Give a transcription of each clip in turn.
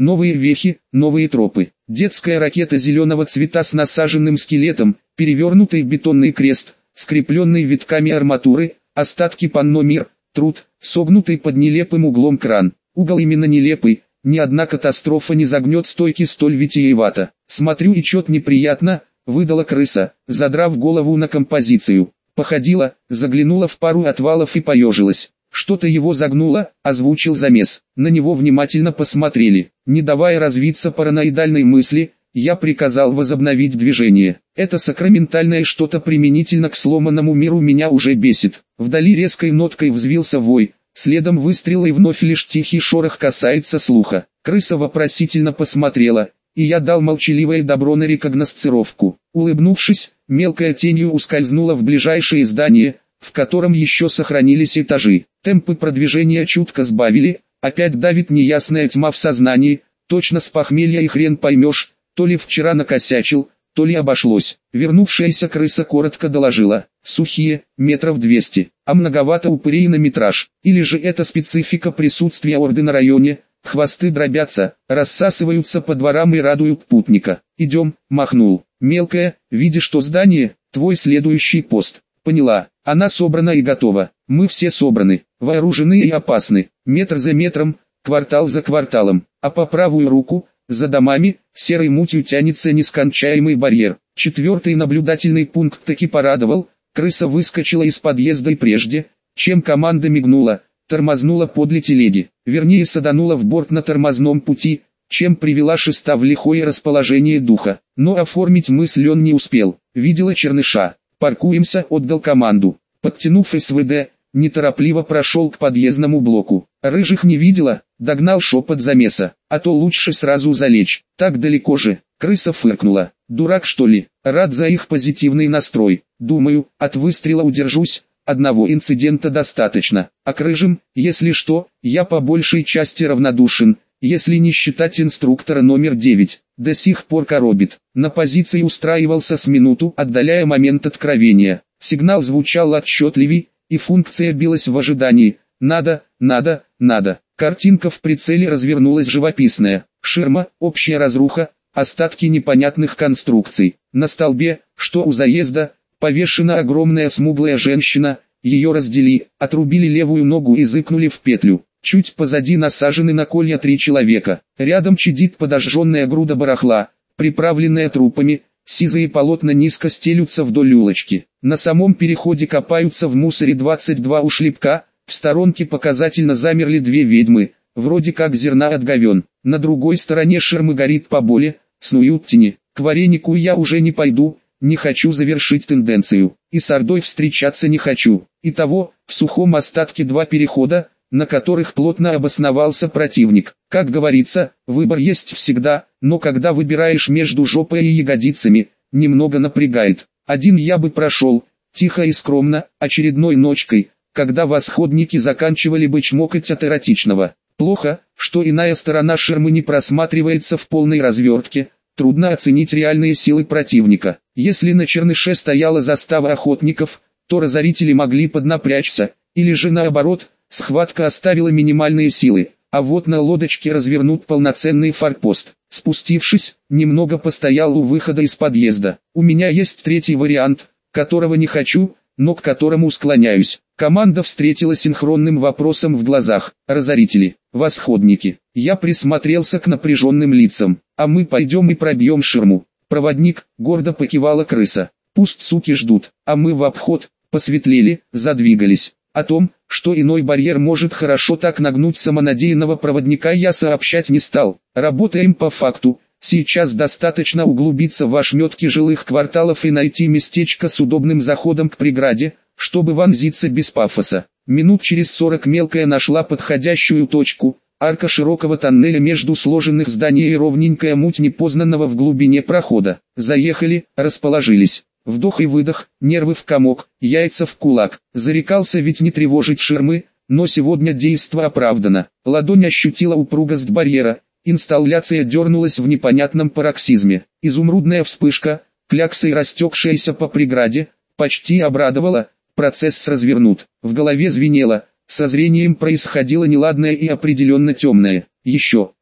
новые вехи, новые тропы. Детская ракета зеленого цвета с насаженным скелетом, перевернутый бетонный крест, скрепленный витками арматуры, остатки панно «Мир», труд, согнутый под нелепым углом кран. Угол именно нелепый, ни одна катастрофа не загнет стойки столь витиевато. Смотрю и чет неприятно, выдала крыса, задрав голову на композицию. Походила, заглянула в пару отвалов и поежилась. Что-то его загнуло, озвучил замес. На него внимательно посмотрели. Не давая развиться параноидальной мысли, я приказал возобновить движение. Это сакраментальное что-то применительно к сломанному миру меня уже бесит. Вдали резкой ноткой взвился вой, следом выстрел и вновь лишь тихий шорох касается слуха. Крыса вопросительно посмотрела, и я дал молчаливое добро на рекогносцировку. Улыбнувшись, мелкая тенью ускользнула в ближайшее здание, в котором еще сохранились этажи. Темпы продвижения чутко сбавили, опять давит неясная тьма в сознании, точно с похмелья и хрен поймешь, то ли вчера накосячил, то ли обошлось. Вернувшаяся крыса коротко доложила: сухие, метров 200, а многовато упырей на метраж. Или же это специфика присутствия орды на районе, хвосты дробятся, рассасываются по дворам и радуют путника. Идем, махнул. Мелкая, видишь то здание, твой следующий пост. Поняла, она собрана и готова. Мы все собраны, вооружены и опасны. Метр за метром, квартал за кварталом, а по правую руку, за домами, серой мутью тянется нескончаемый барьер. Четвертый наблюдательный пункт таки порадовал. Крыса выскочила из подъезда и прежде, чем команда мигнула, тормознула подле телеги. Вернее, саданула в борт на тормозном пути, чем привела шеста в лихое расположение духа. Но оформить мысль он не успел. Видела черныша. «Паркуемся», отдал команду. Подтянув СВД, неторопливо прошел к подъездному блоку. Рыжих не видела, догнал шепот замеса. А то лучше сразу залечь. Так далеко же. Крыса фыркнула. Дурак что ли? Рад за их позитивный настрой. Думаю, от выстрела удержусь. Одного инцидента достаточно. А к рыжим, если что, я по большей части равнодушен. Если не считать инструктора номер 9, до сих пор коробит. На позиции устраивался с минуту, отдаляя момент откровения. Сигнал звучал отчетливей, и функция билась в ожидании. Надо. Картинка в прицеле развернулась живописная. Ширма, общая разруха, остатки непонятных конструкций. На столбе, что у заезда, повешена огромная смуглая женщина. Ее раздели, отрубили левую ногу и зыкнули в петлю. Чуть позади насажены на колья 3 человека. Рядом чадит подожженная груда барахла, приправленная трупами. Сизые полотна низко стелются вдоль улочки. На самом переходе копаются в мусоре 22 ушлепка. В сторонке показательно замерли 2 ведьмы, вроде как зерна от говен. На другой стороне ширмы горит поболе, снуют тени. К варенику я уже не пойду, не хочу завершить тенденцию. И с ордой встречаться не хочу. Итого, в сухом остатке 2 перехода, на которых плотно обосновался противник. Как говорится, выбор есть всегда, но когда выбираешь между жопой и ягодицами, немного напрягает. Один я бы прошел, тихо и скромно, очередной ночкой, когда восходники заканчивали бы чмокать от эротичного. Плохо, что иная сторона ширмы не просматривается в полной развертке, трудно оценить реальные силы противника. Если на черныше стояла застава охотников, то разорители могли поднапрячься, или же наоборот, схватка оставила минимальные силы, а вот на лодочке развернут полноценный форпост. Спустившись, немного постоял у выхода из подъезда. У меня есть третий вариант, которого не хочу, но к которому склоняюсь. Команда встретила синхронным вопросом в глазах. Разорители, восходники. Я присмотрелся к напряженным лицам. А мы пойдем и пробьем ширму. Проводник, гордо покивала крыса. Пусть суки ждут, а мы в обход. Посветлели, задвигались. О том, что иной барьер может хорошо так нагнуть самонадеянного проводника, я сообщать не стал. Работаем по факту. Сейчас достаточно углубиться в ошметки жилых кварталов и найти местечко с удобным заходом к преграде, чтобы вонзиться без пафоса. Минут через 40 мелкая нашла подходящую точку. Арка широкого тоннеля между сложенных зданий и ровненькая муть непознанного в глубине прохода. Заехали, расположились. Вдох и выдох, нервы в комок, яйца в кулак. Зарекался ведь не тревожить ширмы, но сегодня действо оправдано. Ладонь ощутила упругость барьера, инсталляция дернулась в непонятном пароксизме. Изумрудная вспышка, кляксой растекшаяся по преграде, почти обрадовала, процесс развернут. В голове звенело, со зрением происходило неладное и определенно темное. Еще,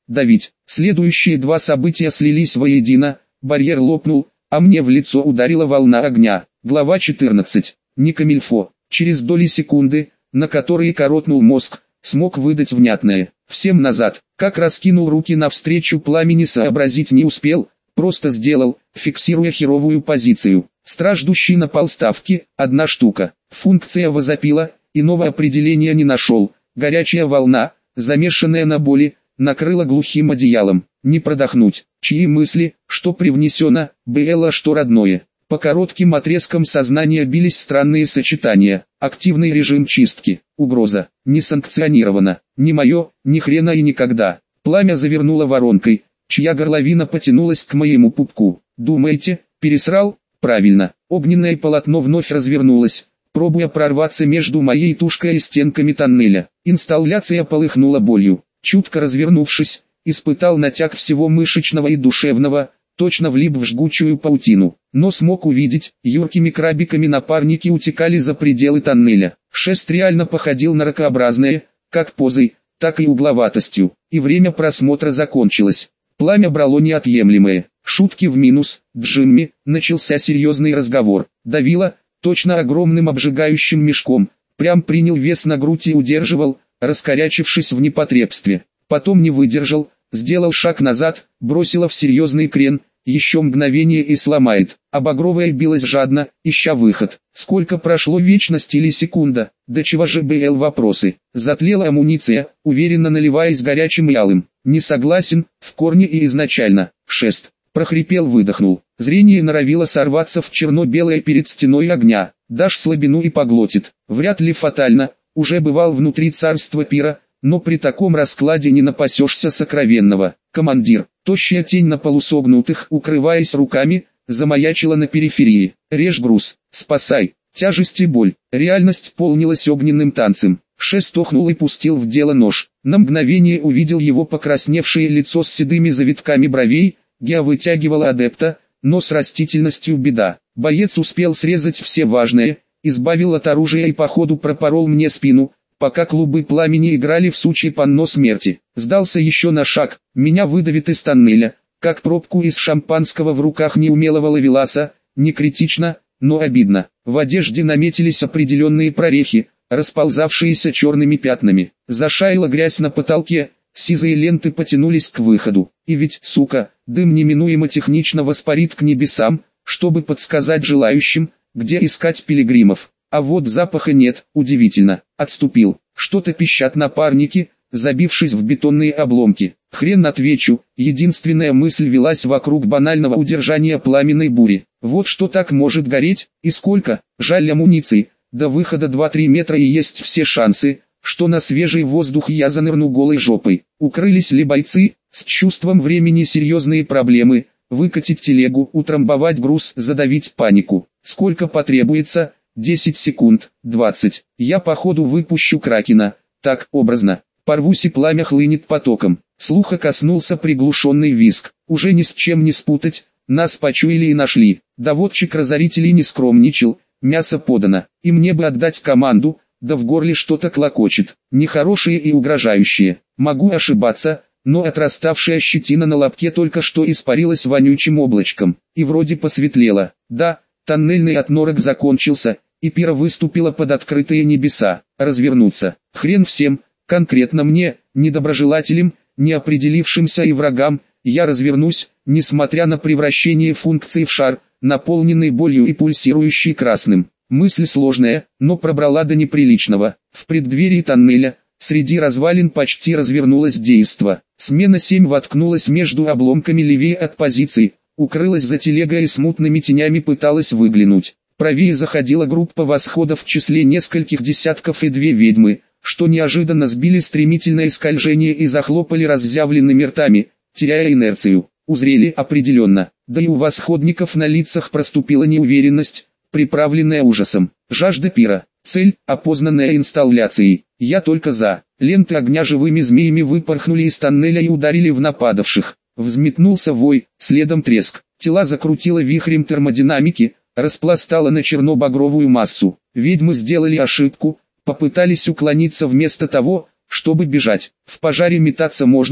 давить. Следующие два события слились воедино, барьер лопнул, а мне в лицо ударила волна огня. Глава 14. Не камильфо. Через доли секунды, на которые коротнул мозг, смог выдать внятное. Всем назад. Как раскинул руки навстречу пламени, сообразить не успел, просто сделал, фиксируя херовую позицию. Страждущий на полставки, одна штука. Функция возопила, иного определения не нашел. Горячая волна, замешанная на боли, накрыла глухим одеялом. Не продохнуть. Чьи мысли, что привнесено, было что родное. По коротким отрезкам сознания бились странные сочетания. Активный режим чистки, угроза, не санкционировано, не мое, ни хрена и никогда. Пламя завернуло воронкой, чья горловина потянулась к моему пупку. Думаете, пересрал? Правильно. Огненное полотно вновь развернулось, пробуя прорваться между моей тушкой и стенками тоннеля. Инсталляция полыхнула болью. Чутко развернувшись, испытал натяг всего мышечного и душевного, точно влип в жгучую паутину. Но смог увидеть, юркими крабиками напарники утекали за пределы тоннеля. Шест реально походил на ракообразное, как позой, так и угловатостью. И время просмотра закончилось. Пламя брало неотъемлемое. Шутки в минус. Джимми, начался серьезный разговор. Давило, точно огромным обжигающим мешком. Прям принял вес на грудь и удерживал, раскорячившись в непотребстве. Потом не выдержал, сделал шаг назад, бросила в серьезный крен, еще мгновение и сломает. А багровая билась жадно, ища выход. Сколько прошло вечность или секунда, до чего же был вопросы. Затлела амуниция, уверенно наливаясь горячим и алым. Не согласен, в корне и изначально. Шест. Прохрипел, выдохнул. Зрение норовило сорваться в черно-белое перед стеной огня. Дашь слабину и поглотит. Вряд ли фатально, уже бывал внутри царства пира, но при таком раскладе не напасешься сокровенного. Командир, тощая тень на полусогнутых, укрываясь руками, замаячила на периферии. Режь груз, спасай, тяжесть и боль. Реальность полнилась огненным танцем. Шест охнул и пустил в дело нож. На мгновение увидел его покрасневшее лицо с седыми завитками бровей. Геа вытягивала адепта, но с растительностью беда. Боец успел срезать все важное, избавил от оружия и по ходу пропорол мне спину, пока клубы пламени играли в сучий панно смерти. Сдался еще на шаг, меня выдавит из тоннеля, как пробку из шампанского в руках неумелого ловеласа. Не критично, но обидно. В одежде наметились определенные прорехи, расползавшиеся черными пятнами. Зашаяла грязь на потолке, сизые ленты потянулись к выходу. И ведь, сука, дым неминуемо технично воспарит к небесам, чтобы подсказать желающим, где искать пилигримов. А вот запаха нет, удивительно. Отступил. Что-то пищат напарники, забившись в бетонные обломки. Хрен отвечу, единственная мысль велась вокруг банального удержания пламенной бури. Вот что так может гореть, и сколько, жаль амуниции. До выхода 2-3 метра и есть все шансы, что на свежий воздух я занырну голой жопой. Укрылись ли бойцы? С чувством времени серьезные проблемы. Выкатить телегу, утрамбовать груз, задавить панику. Сколько потребуется? 10 секунд, 20. Я по ходу выпущу кракена. Так, образно. Порвусь и пламя хлынет потоком. Слуха коснулся приглушенный визг. Уже ни с чем не спутать. Нас почуяли и нашли. Доводчик разорителей не скромничал. Мясо подано. И мне бы отдать команду, да в горле что-то клокочет. Нехорошее и угрожающее. Могу ошибаться, но отраставшая щетина на лобке только что испарилась вонючим облачком. И вроде посветлело. Да, тоннельный отнорок закончился, и пира выступила под открытые небеса. Развернуться. Хрен всем, конкретно мне, недоброжелателям, неопределившимся и врагам. Я развернусь, несмотря на превращение функции в шар, наполненный болью и пульсирующий красным. Мысль сложная, но пробрала до неприличного. В преддверии тоннеля, среди развалин почти развернулось действо. Смена 7 воткнулась между обломками левее от позиции, укрылась за телегой и смутными тенями пыталась выглянуть. Правее заходила группа восходов в числе нескольких десятков и 2 ведьмы, что неожиданно сбили стремительное скольжение и захлопали разъявленными ртами, теряя инерцию. Узрели определенно, да и у восходников на лицах проступила неуверенность, приправленная ужасом. Жажда пира. Цель, опознанная инсталляцией. Я только за. Ленты огня живыми змеями выпорхнули из тоннеля и ударили в нападавших. Взметнулся вой, следом треск. Тела закрутило вихрем термодинамики, распластало на черно-багровую массу. Ведьмы сделали ошибку, попытались уклониться вместо того, чтобы бежать. В пожаре метаться можно,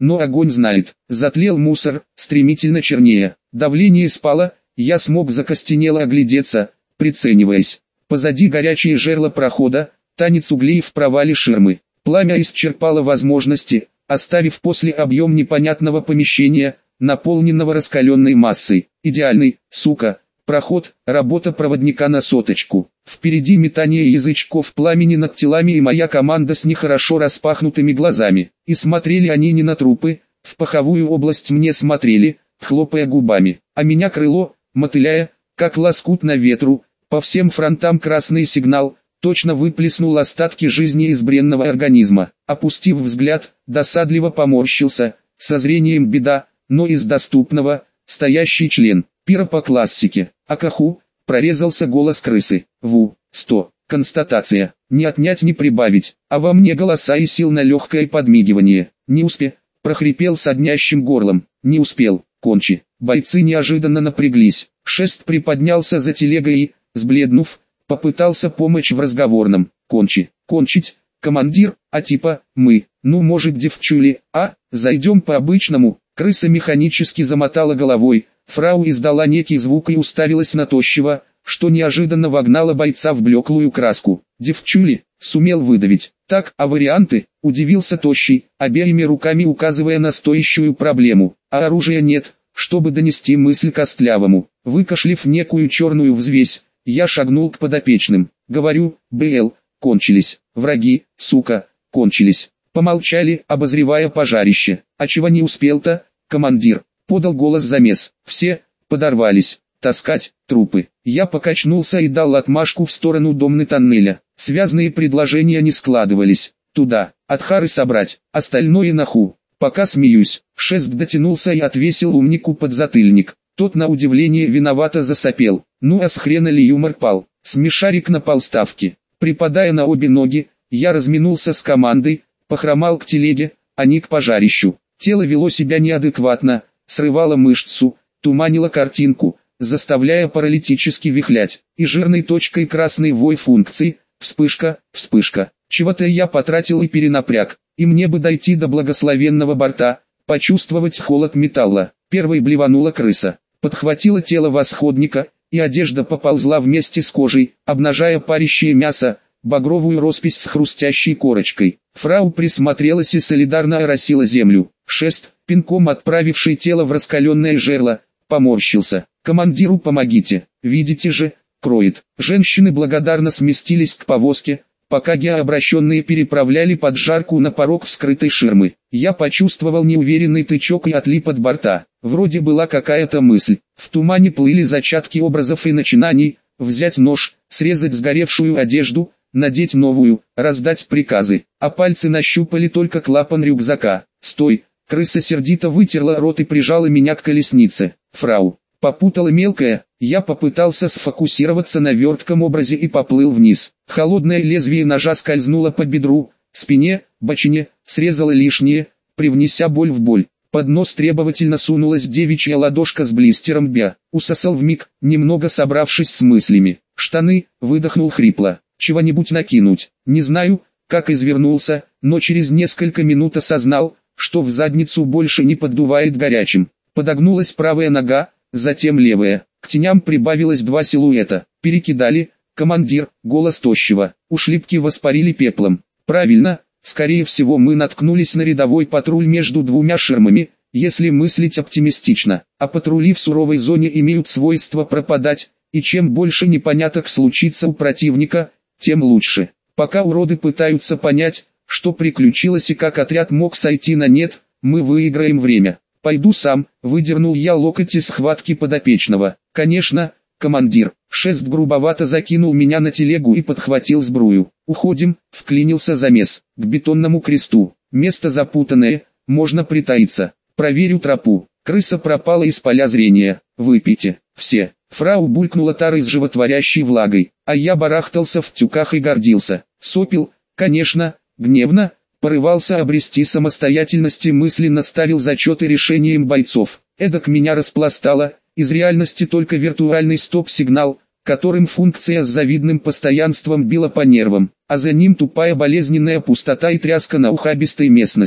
но огонь знает. Затлел мусор, стремительно чернея. Давление спало, я смог закостенело оглядеться, прицениваясь. Позади горячее жерло прохода, танец углей в провале ширмы. Пламя исчерпало возможности, оставив после объем непонятного помещения, наполненного раскаленной массой. Идеальный, сука, проход, работа проводника на соточку. Впереди метание язычков пламени над телами и моя команда с нехорошо распахнутыми глазами. И смотрели они не на трупы, в паховую область мне смотрели, хлопая губами. А меня крыло, мотыляя, как лоскут на ветру, по всем фронтам красный сигнал, точно выплеснул остатки жизни из бренного организма. Опустив взгляд, досадливо поморщился, со зрением беда, но из доступного, стоящий член, пира по классике. Акаху, прорезался голос крысы. Ву-100, констатация, не отнять не прибавить, а во мне голоса и сил на легкое подмигивание. Не успел, прохрипел соднящим горлом, не успел, кончи. Бойцы неожиданно напряглись, шест приподнялся за телегой и, сбледнув, попытался помочь в разговорном. Кончить, командир, а типа, мы, ну может девчули, зайдем по-обычному. Крыса механически замотала головой, фрау издала некий звук и уставилась на тощего, что неожиданно вогнало бойца в блеклую краску. Девчули, сумел выдавить. Так, а варианты, удивился тощий, обеими руками указывая на стоящую проблему. А оружия нет, чтобы донести мысль костлявому. Выкашлив некую черную взвесь, я шагнул к подопечным. Говорю, БЛ, кончились, враги, сука, кончились. Помолчали, обозревая пожарище. А чего не успел-то, командир? Подал голос замес. Все, подорвались. Таскать, трупы. Я покачнулся и дал отмашку в сторону домны тоннеля. Связные предложения не складывались. Туда, от Хары собрать, остальное наху. Пока смеюсь, шест дотянулся и отвесил умнику подзатыльник. Тот на удивление виновато засопел. Ну а с хрена ли юмор пал? Смешарик на полставки. Припадая на обе ноги, я разминулся с командой, похромал к телеге, а не к пожарищу. Тело вело себя неадекватно, срывало мышцу, туманило картинку, заставляя паралитически вихлять. И жирной точкой красной вой функции, вспышка. Чего-то я потратил и перенапряг, и мне бы дойти до благословенного борта, почувствовать холод металла. Первой блеванула крыса, подхватила тело восходника, и одежда поползла вместе с кожей, обнажая парящее мясо, багровую роспись с хрустящей корочкой. Фрау присмотрелась и солидарно оросила землю. Шест, пинком отправивший тело в раскаленное жерло, поморщился. «Командиру помогите, видите же, кроет». Женщины благодарно сместились к повозке, пока геообращенные переправляли поджарку на порог вскрытой ширмы. Я почувствовал неуверенный тычок и отлип от борта. Вроде была какая-то мысль. В тумане плыли зачатки образов и начинаний: взять нож, срезать сгоревшую одежду, надеть новую, раздать приказы. А пальцы нащупали только клапан рюкзака. «Стой!» Крыса сердито вытерла рот и прижала меня к колеснице. «Фрау!» Попутала мелкая, я попытался сфокусироваться на вертком образе и поплыл вниз. Холодное лезвие ножа скользнуло по бедру, спине, бочине, срезало лишнее, привнеся боль в боль. Под нос требовательно сунулась девичья ладошка с блистером бя. Усосал вмиг, немного собравшись с мыслями. «Штаны», выдохнул хрипло. «Чего-нибудь накинуть». Не знаю, как извернулся, но через несколько минут осознал, что в задницу больше не поддувает горячим. Подогнулась правая нога, затем левая. К теням прибавилось два силуэта. Перекидали, командир, голос тощего. Ушлепки воспарили пеплом. Правильно, скорее всего мы наткнулись на рядовой патруль между двумя ширмами, если мыслить оптимистично. А патрули в суровой зоне имеют свойство пропадать, и чем больше непоняток случится у противника, тем лучше. Пока уроды пытаются понять, что приключилось и как отряд мог сойти на нет, мы выиграем время. «Пойду сам», — выдернул я локоть из схватки подопечного. «Конечно, командир». Шест грубовато закинул меня на телегу и подхватил сбрую. «Уходим», — вклинился замес. «К бетонному кресту. Место запутанное, можно притаиться. Проверю тропу». Крыса пропала из поля зрения. «Выпейте, все». Фрау булькнула тарой с животворящей влагой, а я барахтался в тюках и гордился. Сопел, конечно, гневно, порывался обрести самостоятельность и мысленно ставил зачеты решением бойцов. Эдак меня распластало, из реальности только виртуальный стоп-сигнал, которым функция с завидным постоянством била по нервам, а за ним тупая болезненная пустота и тряска на ухабистой местности.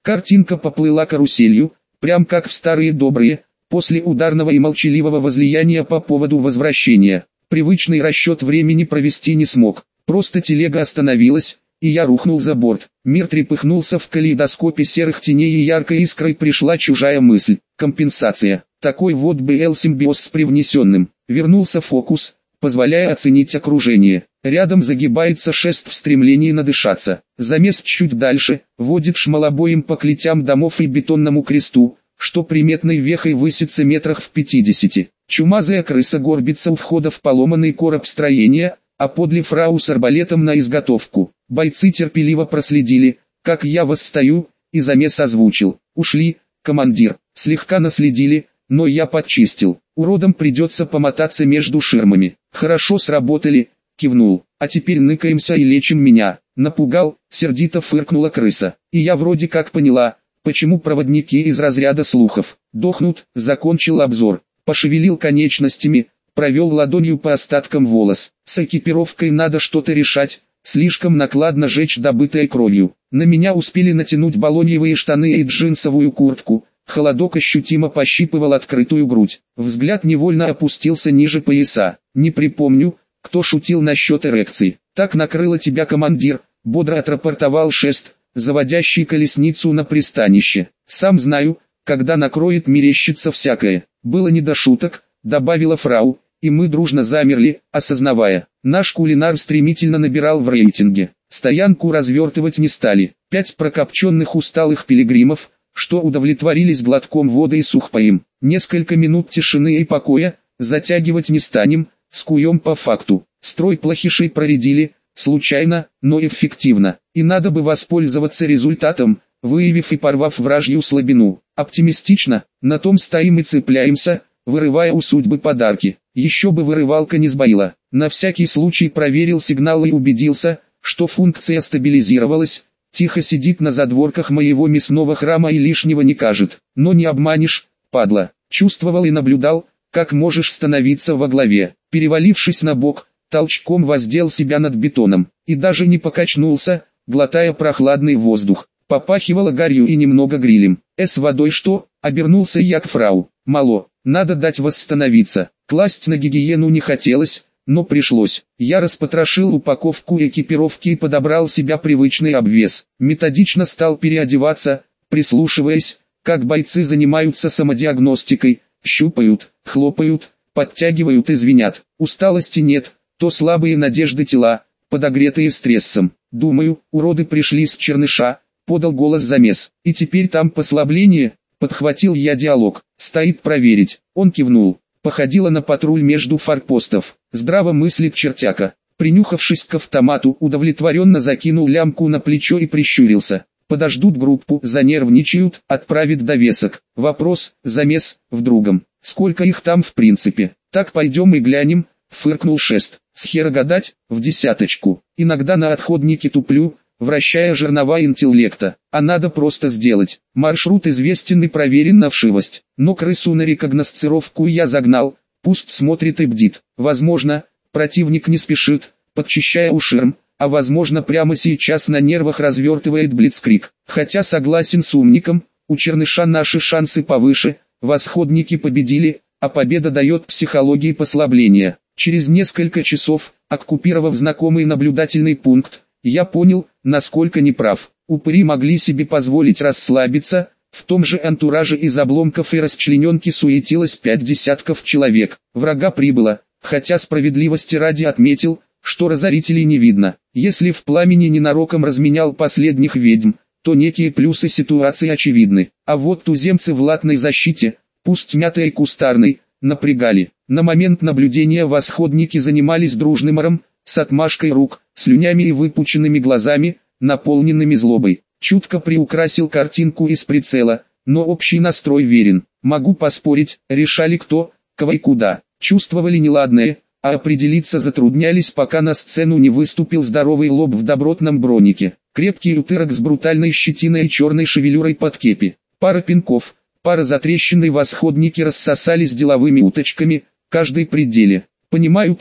Картинка поплыла каруселью, прям как в старые добрые, после ударного и молчаливого возлияния по поводу возвращения. Привычный расчет времени провести не смог, просто телега остановилась, и я рухнул за борт. Мир трепыхнулся в калейдоскопе серых теней, и яркой искрой пришла чужая мысль. Компенсация. Такой вот был симбиоз с привнесенным. Вернулся фокус, позволяя оценить окружение. Рядом загибается шест в стремлении надышаться. Замес чуть дальше, водит шмалобоем по клетям домов и бетонному кресту, что приметной вехой высится метрах в 50. Чумазая крыса горбится у входа в поломанный короб строения, а подле фрау с арбалетом на изготовку. Бойцы терпеливо проследили, как я восстаю, и замес озвучил. Ушли, командир, слегка наследили, но я подчистил. Уродам придется помотаться между ширмами. Хорошо сработали, кивнул. А теперь ныкаемся и лечим меня. Напугал, сердито фыркнула крыса. И я вроде как поняла, почему проводники из разряда слухов дохнут. Закончил обзор. Пошевелил конечностями, провел ладонью по остаткам волос. С экипировкой надо что-то решать, слишком накладно жечь добытой кровью. На меня успели натянуть балоньевые штаны и джинсовую куртку. Холодок ощутимо пощипывал открытую грудь. Взгляд невольно опустился ниже пояса. Не припомню, кто шутил насчет эрекции. Так накрыло тебя, командир, бодро отрапортовал шест, заводящий колесницу на пристанище. Сам знаю, когда накроет, мерещится всякое. Было не до шуток, добавила фрау, и мы дружно замерли, осознавая. Наш кулинар стремительно набирал в рейтинге. Стоянку развертывать не стали. 5 прокопченных усталых пилигримов, что удовлетворились глотком воды и сухпаем. Несколько минут тишины и покоя, затягивать не станем, скуем по факту. Строй плохишей проредили, случайно, но эффективно. И надо бы воспользоваться результатом, выявив и порвав вражью слабину. Оптимистично, на том стоим и цепляемся, вырывая у судьбы подарки. Еще бы вырывалка не сбоила. На всякий случай проверил сигналы и убедился, что функция стабилизировалась. Тихо сидит на задворках моего мясного храма и лишнего не кажет. Но не обманешь, падла. Чувствовал и наблюдал, как можешь становиться во главе. Перевалившись на бок, толчком воздел себя над бетоном. И даже не покачнулся, глотая прохладный воздух. Попахивало гарью и немного грилем. С водой что? Обернулся я к фрау. Мало, надо дать восстановиться. Класть на гигиену не хотелось, но пришлось. Я распотрошил упаковку экипировки и подобрал себя привычный обвес. Методично стал переодеваться, прислушиваясь, как бойцы занимаются самодиагностикой, щупают, хлопают, подтягивают и звенят. Усталости нет, то слабые надежды тела, подогретые стрессом. Думаю, уроды пришли с Черныша, подал голос замес. И теперь там послабление, подхватил я диалог. Стоит проверить. Он кивнул. Походила на патруль между форпостов. Здраво мыслит чертяка. Принюхавшись к автомату, удовлетворенно закинул лямку на плечо и прищурился. Подождут группу, занервничают, отправит довесок. Вопрос, замес, в другом. Сколько их там в принципе? Так пойдем и глянем, фыркнул шест. С хера гадать, в десяточку. Иногда на отходнике туплю, вращая жернова интеллекта. А надо просто сделать. Маршрут известен и проверен на вшивость. Но крысу на рекогносцировку я загнал, пусть смотрит и бдит. Возможно, противник не спешит, подчищая у ширм, а возможно прямо сейчас на нервах развертывает блицкриг. Хотя согласен с умником, у Черныша наши шансы повыше, восходники победили, а победа дает психологии послабления. Через несколько часов, оккупировав знакомый наблюдательный пункт, я понял, насколько неправ. Упыри могли себе позволить расслабиться, в том же антураже из обломков и расчлененки суетилось 5 десятков человек. Врага прибыло, хотя справедливости ради отметил, что разорителей не видно. Если в пламени ненароком разменял последних ведьм, то некие плюсы ситуации очевидны. А вот туземцы в латной защите, пусть мятой и кустарной, напрягали. На момент наблюдения восходники занимались дружным ором, с отмашкой рук, слюнями и выпученными глазами, наполненными злобой. Чутко приукрасил картинку из прицела, но общий настрой верен. Могу поспорить, решали кто, кого и куда. Чувствовали неладное, а определиться затруднялись, пока на сцену не выступил здоровый лоб в добротном бронике. Крепкий утырок с брутальной щетиной и черной шевелюрой под кепи. Пара пинков, пара затрещинной, восходники рассосались деловыми уточками, каждый при деле. Понимаю так,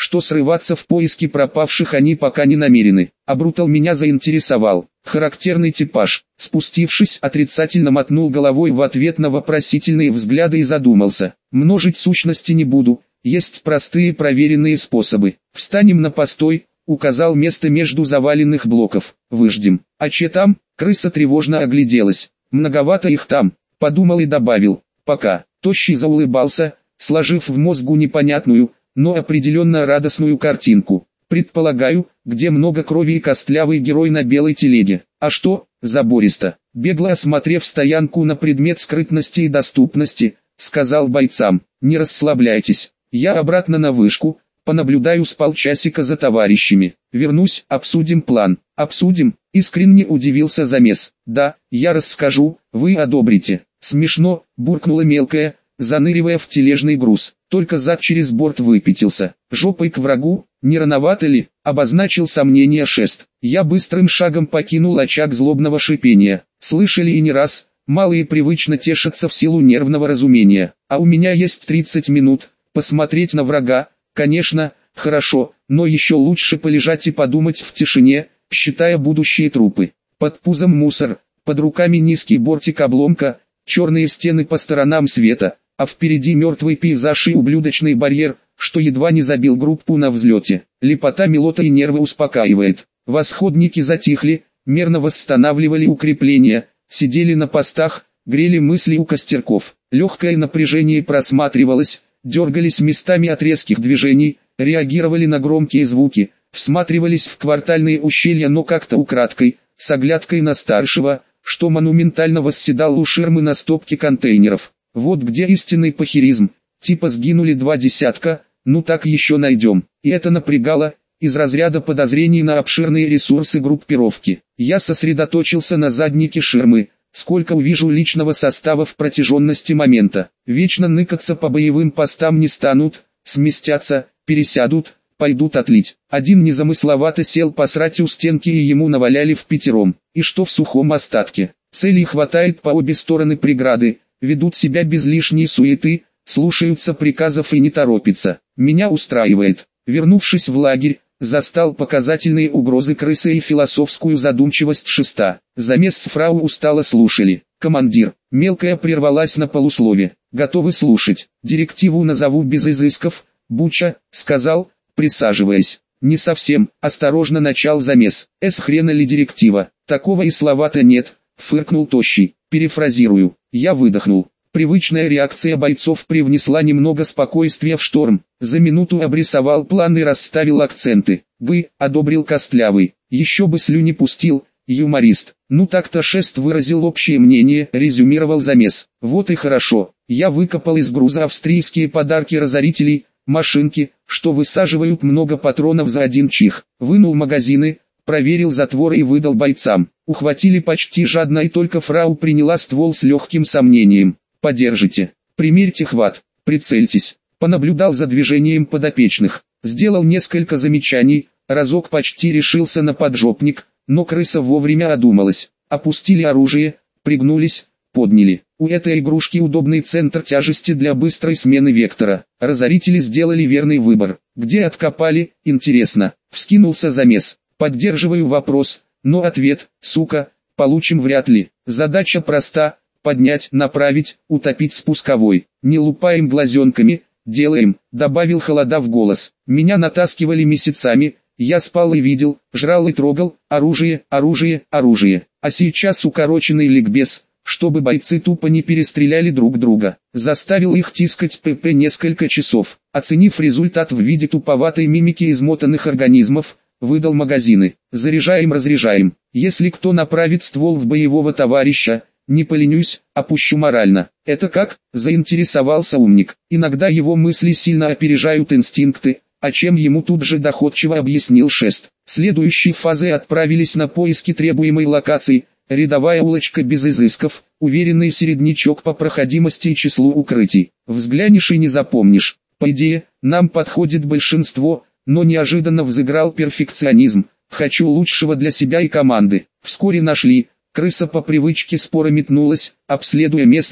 что срываться в поиски пропавших они пока не намерены. А Брутал меня заинтересовал. Характерный типаж. Спустившись, отрицательно мотнул головой в ответ на вопросительные взгляды и задумался. Множить сущности не буду, есть простые проверенные способы. Встанем на постой, указал место между заваленных блоков. Выждем. А че там? Крыса тревожно огляделась. Многовато их там, подумал и добавил. Пока. Тощий заулыбался, сложив в мозгу непонятную, но определенно радостную картинку. Предполагаю, где много крови и костлявый герой на белой телеге. А что? Забористо. Бегло осмотрев стоянку на предмет скрытности и доступности, сказал бойцам: не расслабляйтесь. Я обратно на вышку, понаблюдаю с полчасика за товарищами. Вернусь, обсудим план. Обсудим? Искренне удивился замес. Да, я расскажу, вы одобрите. Смешно, буркнула мелкая, заныривая в тележный груз. Только зад через борт выпятился. Жопой к врагу, не рановато ли? Обозначил сомнение Шест. Я быстрым шагом покинул очаг злобного шипения. Слышали и не раз, малые привычно тешатся в силу нервного разумения. А у меня есть 30 минут, посмотреть на врага. Конечно, хорошо, но еще лучше полежать и подумать в тишине, считая будущие трупы. Под пузом мусор, под руками низкий бортик обломка, черные стены по сторонам света, а впереди мертвый пейзаж и ублюдочный барьер, что едва не забил группу на взлете. Лепота мелота и нервы успокаивает. Восходники затихли, мерно восстанавливали укрепления, сидели на постах, грели мысли у костерков. Легкое напряжение просматривалось, дергались местами от резких движений, реагировали на громкие звуки, всматривались в квартальные ущелья, но как-то украдкой, с оглядкой на старшего, что монументально восседал у ширмы на стопке контейнеров. Вот где истинный похеризм, типа сгинули 2 десятка, ну так еще найдем. И это напрягало, из разряда подозрений на обширные ресурсы группировки. Я сосредоточился на заднике ширмы, сколько увижу личного состава в протяженности момента. Вечно ныкаться по боевым постам не станут, сместятся, пересядут, пойдут отлить. Один незамысловато сел посрать у стенки и ему наваляли впятером. И что в сухом остатке? Целей хватает по обе стороны преграды, ведут себя без лишней суеты, слушаются приказов и не торопятся. Меня устраивает. Вернувшись в лагерь, застал показательные угрозы крысы и философскую задумчивость Шеста. Замес с фрау устало слушали. «Командир», мелкая прервалась на полуслове, «готовы слушать. Директиву назову без изысков», Буча, сказал, присаживаясь. «Не совсем», осторожно начал замес. «Хрена ли директива? Такого и слова-то нет», фыркнул Тощий. «Перефразирую». Я выдохнул. Привычная реакция бойцов привнесла немного спокойствия в шторм. За минуту обрисовал план и расставил акценты. Одобрил Костлявый. Еще бы слюни пустил, юморист. Ну так-то Шест выразил общее мнение, резюмировал замес. Вот и хорошо. Я выкопал из груза австрийские подарки разорителей, машинки, что высаживают много патронов за один чих. Вынул магазины, проверил затворы и выдал бойцам. Ухватили почти жадно, и только фрау приняла ствол с легким сомнением. «Подержите, примерьте хват, прицельтесь». Понаблюдал за движением подопечных, сделал несколько замечаний, разок почти решился на поджопник, но крыса вовремя одумалась. Опустили оружие, пригнулись, подняли. У этой игрушки удобный центр тяжести для быстрой смены вектора. Разорители сделали верный выбор. Где откопали, интересно. Вскинулся замес. Поддерживаю вопрос, но ответ, сука, получим вряд ли. Задача проста: поднять, направить, утопить спусковой. Не лупаем глазенками, делаем, добавил холода в голос. Меня натаскивали месяцами, я спал и видел, жрал и трогал, оружие, оружие, оружие. А сейчас укороченный ликбез, чтобы бойцы тупо не перестреляли друг друга. Заставил их тискать ПП несколько часов. Оценив результат в виде туповатой мимики измотанных организмов, выдал магазины. Заряжаем-разряжаем. Если кто направит ствол в боевого товарища, не поленюсь, опущу морально. Это как? Заинтересовался умник. Иногда его мысли сильно опережают инстинкты, о чем ему тут же доходчиво объяснил Шест. Следующей фазой отправились на поиски требуемой локации. Рядовая улочка без изысков, уверенный середнячок по проходимости и числу укрытий. Взглянешь и не запомнишь. По идее, нам подходит большинство, но неожиданно взыграл перфекционизм. Хочу лучшего для себя и команды. Вскоре нашли. Крыса по привычке споро метнулась, обследуя местность,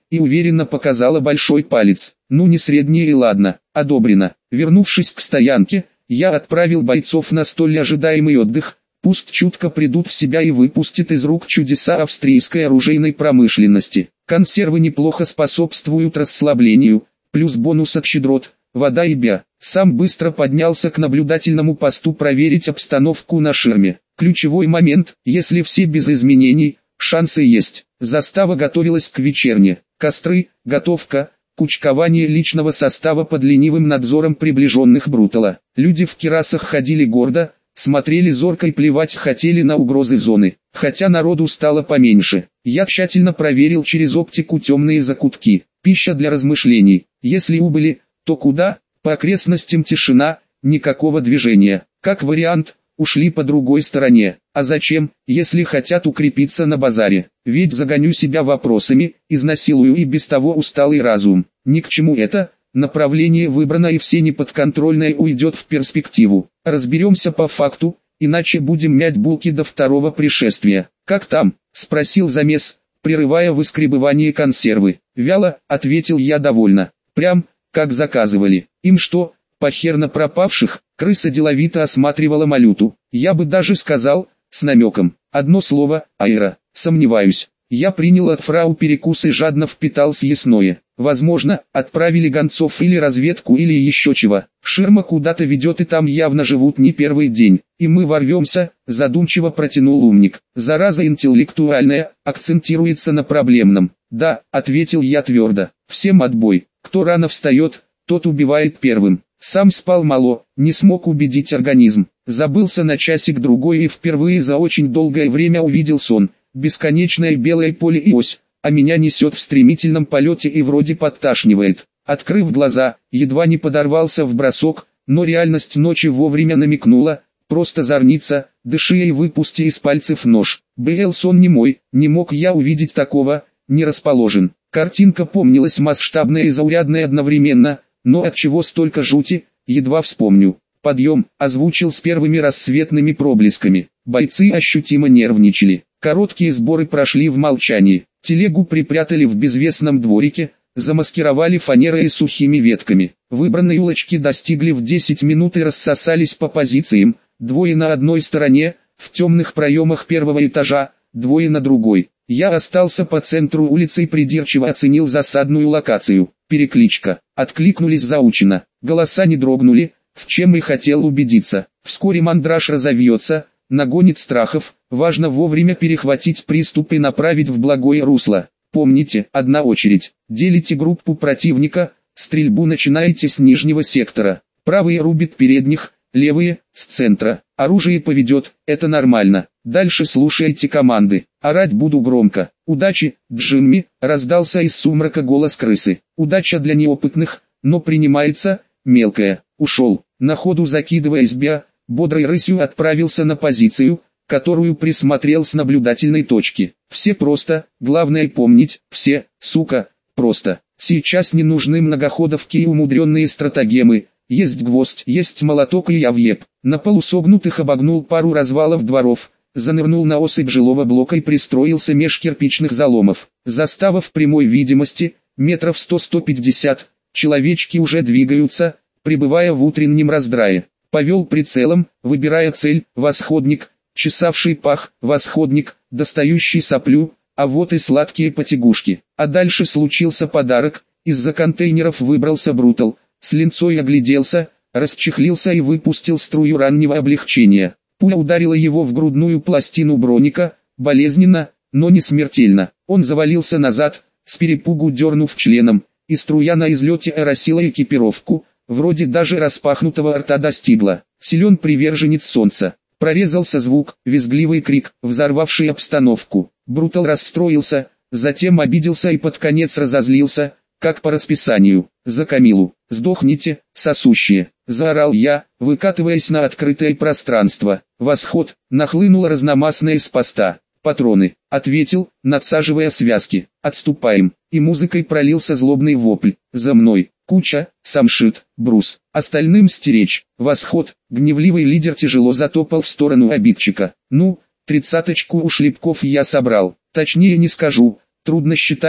и уверенно показала большой палец. Ну не средний и ладно, одобрено. Вернувшись к стоянке, я отправил бойцов на столь ожидаемый отдых. Пусть чутко придут в себя и выпустят из рук чудеса австрийской оружейной промышленности. Консервы неплохо способствуют расслаблению, плюс бонус от щедрот, вода и бя. Сам быстро поднялся к наблюдательному посту проверить обстановку на ширме. Ключевой момент, если все без изменений, шансы есть. Застава готовилась к вечерне. Костры, готовка, кучкование личного состава под ленивым надзором приближенных Брутала. Люди в кирасах ходили гордо, смотрели зорко и плевать хотели на угрозы зоны. Хотя народу стало поменьше. Я тщательно проверил через оптику темные закутки. Пища для размышлений. Если убыли, то куда? По окрестностям тишина, никакого движения. Как вариант, ушли по другой стороне. А зачем, если хотят укрепиться на базаре? Ведь загоню себя вопросами, изнасилую и без того усталый разум. Ни к чему это. Направление выбрано и все неподконтрольное уйдет в перспективу. Разберемся по факту, иначе будем мять булки до второго пришествия. «Как там?» – спросил замес, прерывая выскребывание консервы. «Вяло», – ответил я довольно. «Прям, как заказывали. Им что, похер на пропавших?» Крыса деловито осматривала малюту. Я бы даже сказал, с намеком. Одно слово – аэро. Сомневаюсь. Я принял от фрау перекус и жадно впитал съестное. Возможно, отправили гонцов или разведку или еще чего. Ширма куда-то ведет и там явно живут не первый день. И мы ворвемся, задумчиво протянул умник. Зараза интеллектуальная, акцентируется на проблемном. Да, ответил я твердо. Всем отбой. Кто рано встает, тот убивает первым. Сам спал мало, не смог убедить организм. Забылся на часик-другой и впервые за очень долгое время увидел сон. Бесконечное белое поле и ось, а меня несет в стремительном полете и вроде подташнивает. Открыв глаза, едва не подорвался в бросок, но реальность ночи вовремя намекнула, просто зорница, дыши и выпусти из пальцев нож. Сон не мой, не мог я увидеть такого, не расположен. Картинка помнилась масштабная и заурядная одновременно, но от чего столько жути, едва вспомню. Подъем, озвучил с первыми рассветными проблесками. Бойцы ощутимо нервничали. Короткие сборы прошли в молчании. Телегу припрятали в безвестном дворике, замаскировали фанерой и сухими ветками. Выбранные улочки достигли в 10 минут и рассосались по позициям, двое на одной стороне, в темных проемах первого этажа, двое на другой. Я остался по центру улицы и придирчиво оценил засадную локацию. Перекличка. Откликнулись заучено. Голоса не дрогнули, в чем и хотел убедиться. Вскоре мандраж разовьется, нагонит страхов, важно вовремя перехватить приступ и направить в благое русло. Помните, одна очередь. Делите группу противника, стрельбу начинаете с нижнего сектора. Правые рубит передних, левые – с центра. Оружие поведет, это нормально. Дальше слушайте команды. Орать буду громко. Удачи, Джимми, раздался из сумрака голос крысы. Удача для неопытных, но принимается, мелкая. Ушел. На ходу закидываясь бодрой рысью отправился на позицию, которую присмотрел с наблюдательной точки. Все просто, главное помнить, все, сука, просто. Сейчас не нужны многоходовки и умудренные стратагемы. Есть гвоздь, есть молоток и я въеб. На полусогнутых обогнул пару развалов дворов, занырнул на осыпь жилого блока и пристроился меж кирпичных заломов. Застава в прямой видимости, метров 100-150, человечки уже двигаются, пребывая в утреннем раздрае. Повел прицелом, выбирая цель, восходник, чесавший пах, восходник, достающий соплю, а вот и сладкие потягушки. А дальше случился подарок, из-за контейнеров выбрался Брутал, с линцой огляделся, расчехлился и выпустил струю раннего облегчения. Пуля ударила его в грудную пластину броника, болезненно, но не смертельно. Он завалился назад, с перепугу дернув членом, и струя на излете оросила экипировку, вроде даже распахнутого рта достигла. Силен приверженец солнца. Прорезался звук, визгливый крик, взорвавший обстановку. Брутал расстроился, затем обиделся и под конец разозлился, как по расписанию. «За Камилу! Сдохните, сосущие!» – заорал я, выкатываясь на открытое пространство. Восход, нахлынуло разномастное из поста. «Патроны!» – ответил, надсаживая связки. «Отступаем!» И музыкой пролился злобный вопль. «За мной!» Куча, самшит, брус, остальным стеречь. Восход, гневливый лидер тяжело затопал в сторону обидчика. Ну, 30-очку у шлепков я собрал. Точнее не скажу, трудно считать,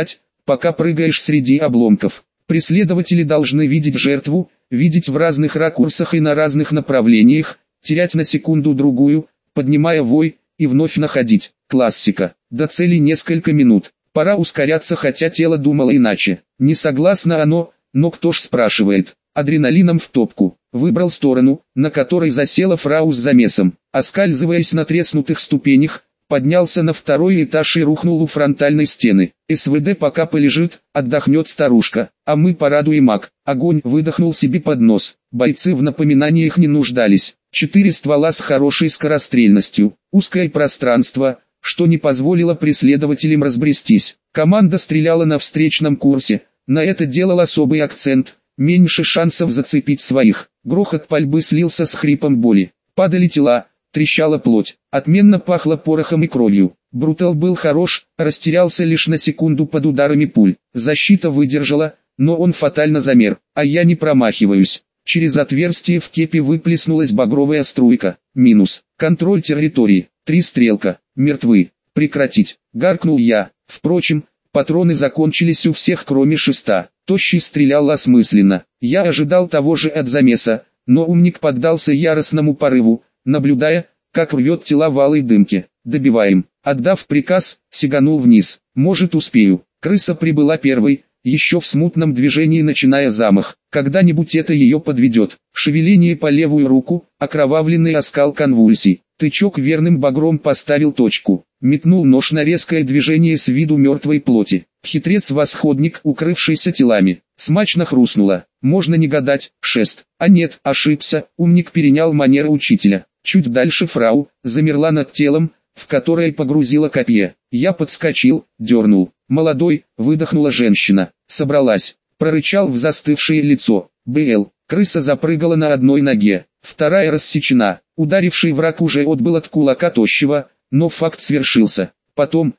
пока прыгаешь среди обломков. Преследователи должны видеть жертву, видеть в разных ракурсах и на разных направлениях, терять на секунду-другую, поднимая вой, и вновь находить. Классика. До цели несколько минут. Пора ускоряться, хотя тело думало иначе. Не согласно оно, но кто ж спрашивает. Адреналином в топку. Выбрал сторону, на которой засела фрау с замесом. Оскальзываясь на треснутых ступенях, поднялся на второй этаж и рухнул у фронтальной стены. СВД пока полежит, отдохнет старушка, а мы порадуем ак. Огонь, выдохнул себе под нос. Бойцы в напоминаниях не нуждались. 4 ствола с хорошей скорострельностью. Узкое пространство, что не позволило преследователям разбрестись. Команда стреляла на встречном курсе. На это делал особый акцент. Меньше шансов зацепить своих. Грохот пальбы слился с хрипом боли. Падали тела, трещала плоть. Отменно пахло порохом и кровью. Брутал был хорош, растерялся лишь на секунду под ударами пуль. Защита выдержала, но он фатально замер. А я не промахиваюсь. Через отверстие в кепе выплеснулась багровая струйка. Минус. Контроль территории. 3 стрелка. Мертвы. Прекратить. Гаркнул я. Впрочем, патроны закончились у всех, кроме шеста. Тощий стрелял осмысленно. Я ожидал того же от замеса, но умник поддался яростному порыву, наблюдая, как рвет тела в алой дымке. Добиваем. Отдав приказ, сиганул вниз. Может, успею. Крыса прибыла первой, еще в смутном движении начиная замах. Когда-нибудь это ее подведет. Шевеление по левую руку, окровавленный оскал конвульсий. Тычок верным багром поставил точку. Метнул нож на резкое движение с виду мертвой плоти. Хитрец-восходник, укрывшийся телами. Смачно хрустнуло. Можно не гадать, шест. А нет, ошибся, умник перенял манеры учителя. Чуть дальше фрау замерла над телом, в которое погрузила копье. Я подскочил, дернул. Молодой, выдохнула женщина. Собралась. Прорычал в застывшее лицо. БЛ. Крыса запрыгала на одной ноге. Вторая рассечена. Ударивший враг уже отбыл от кулака тощего, но факт свершился. Потом,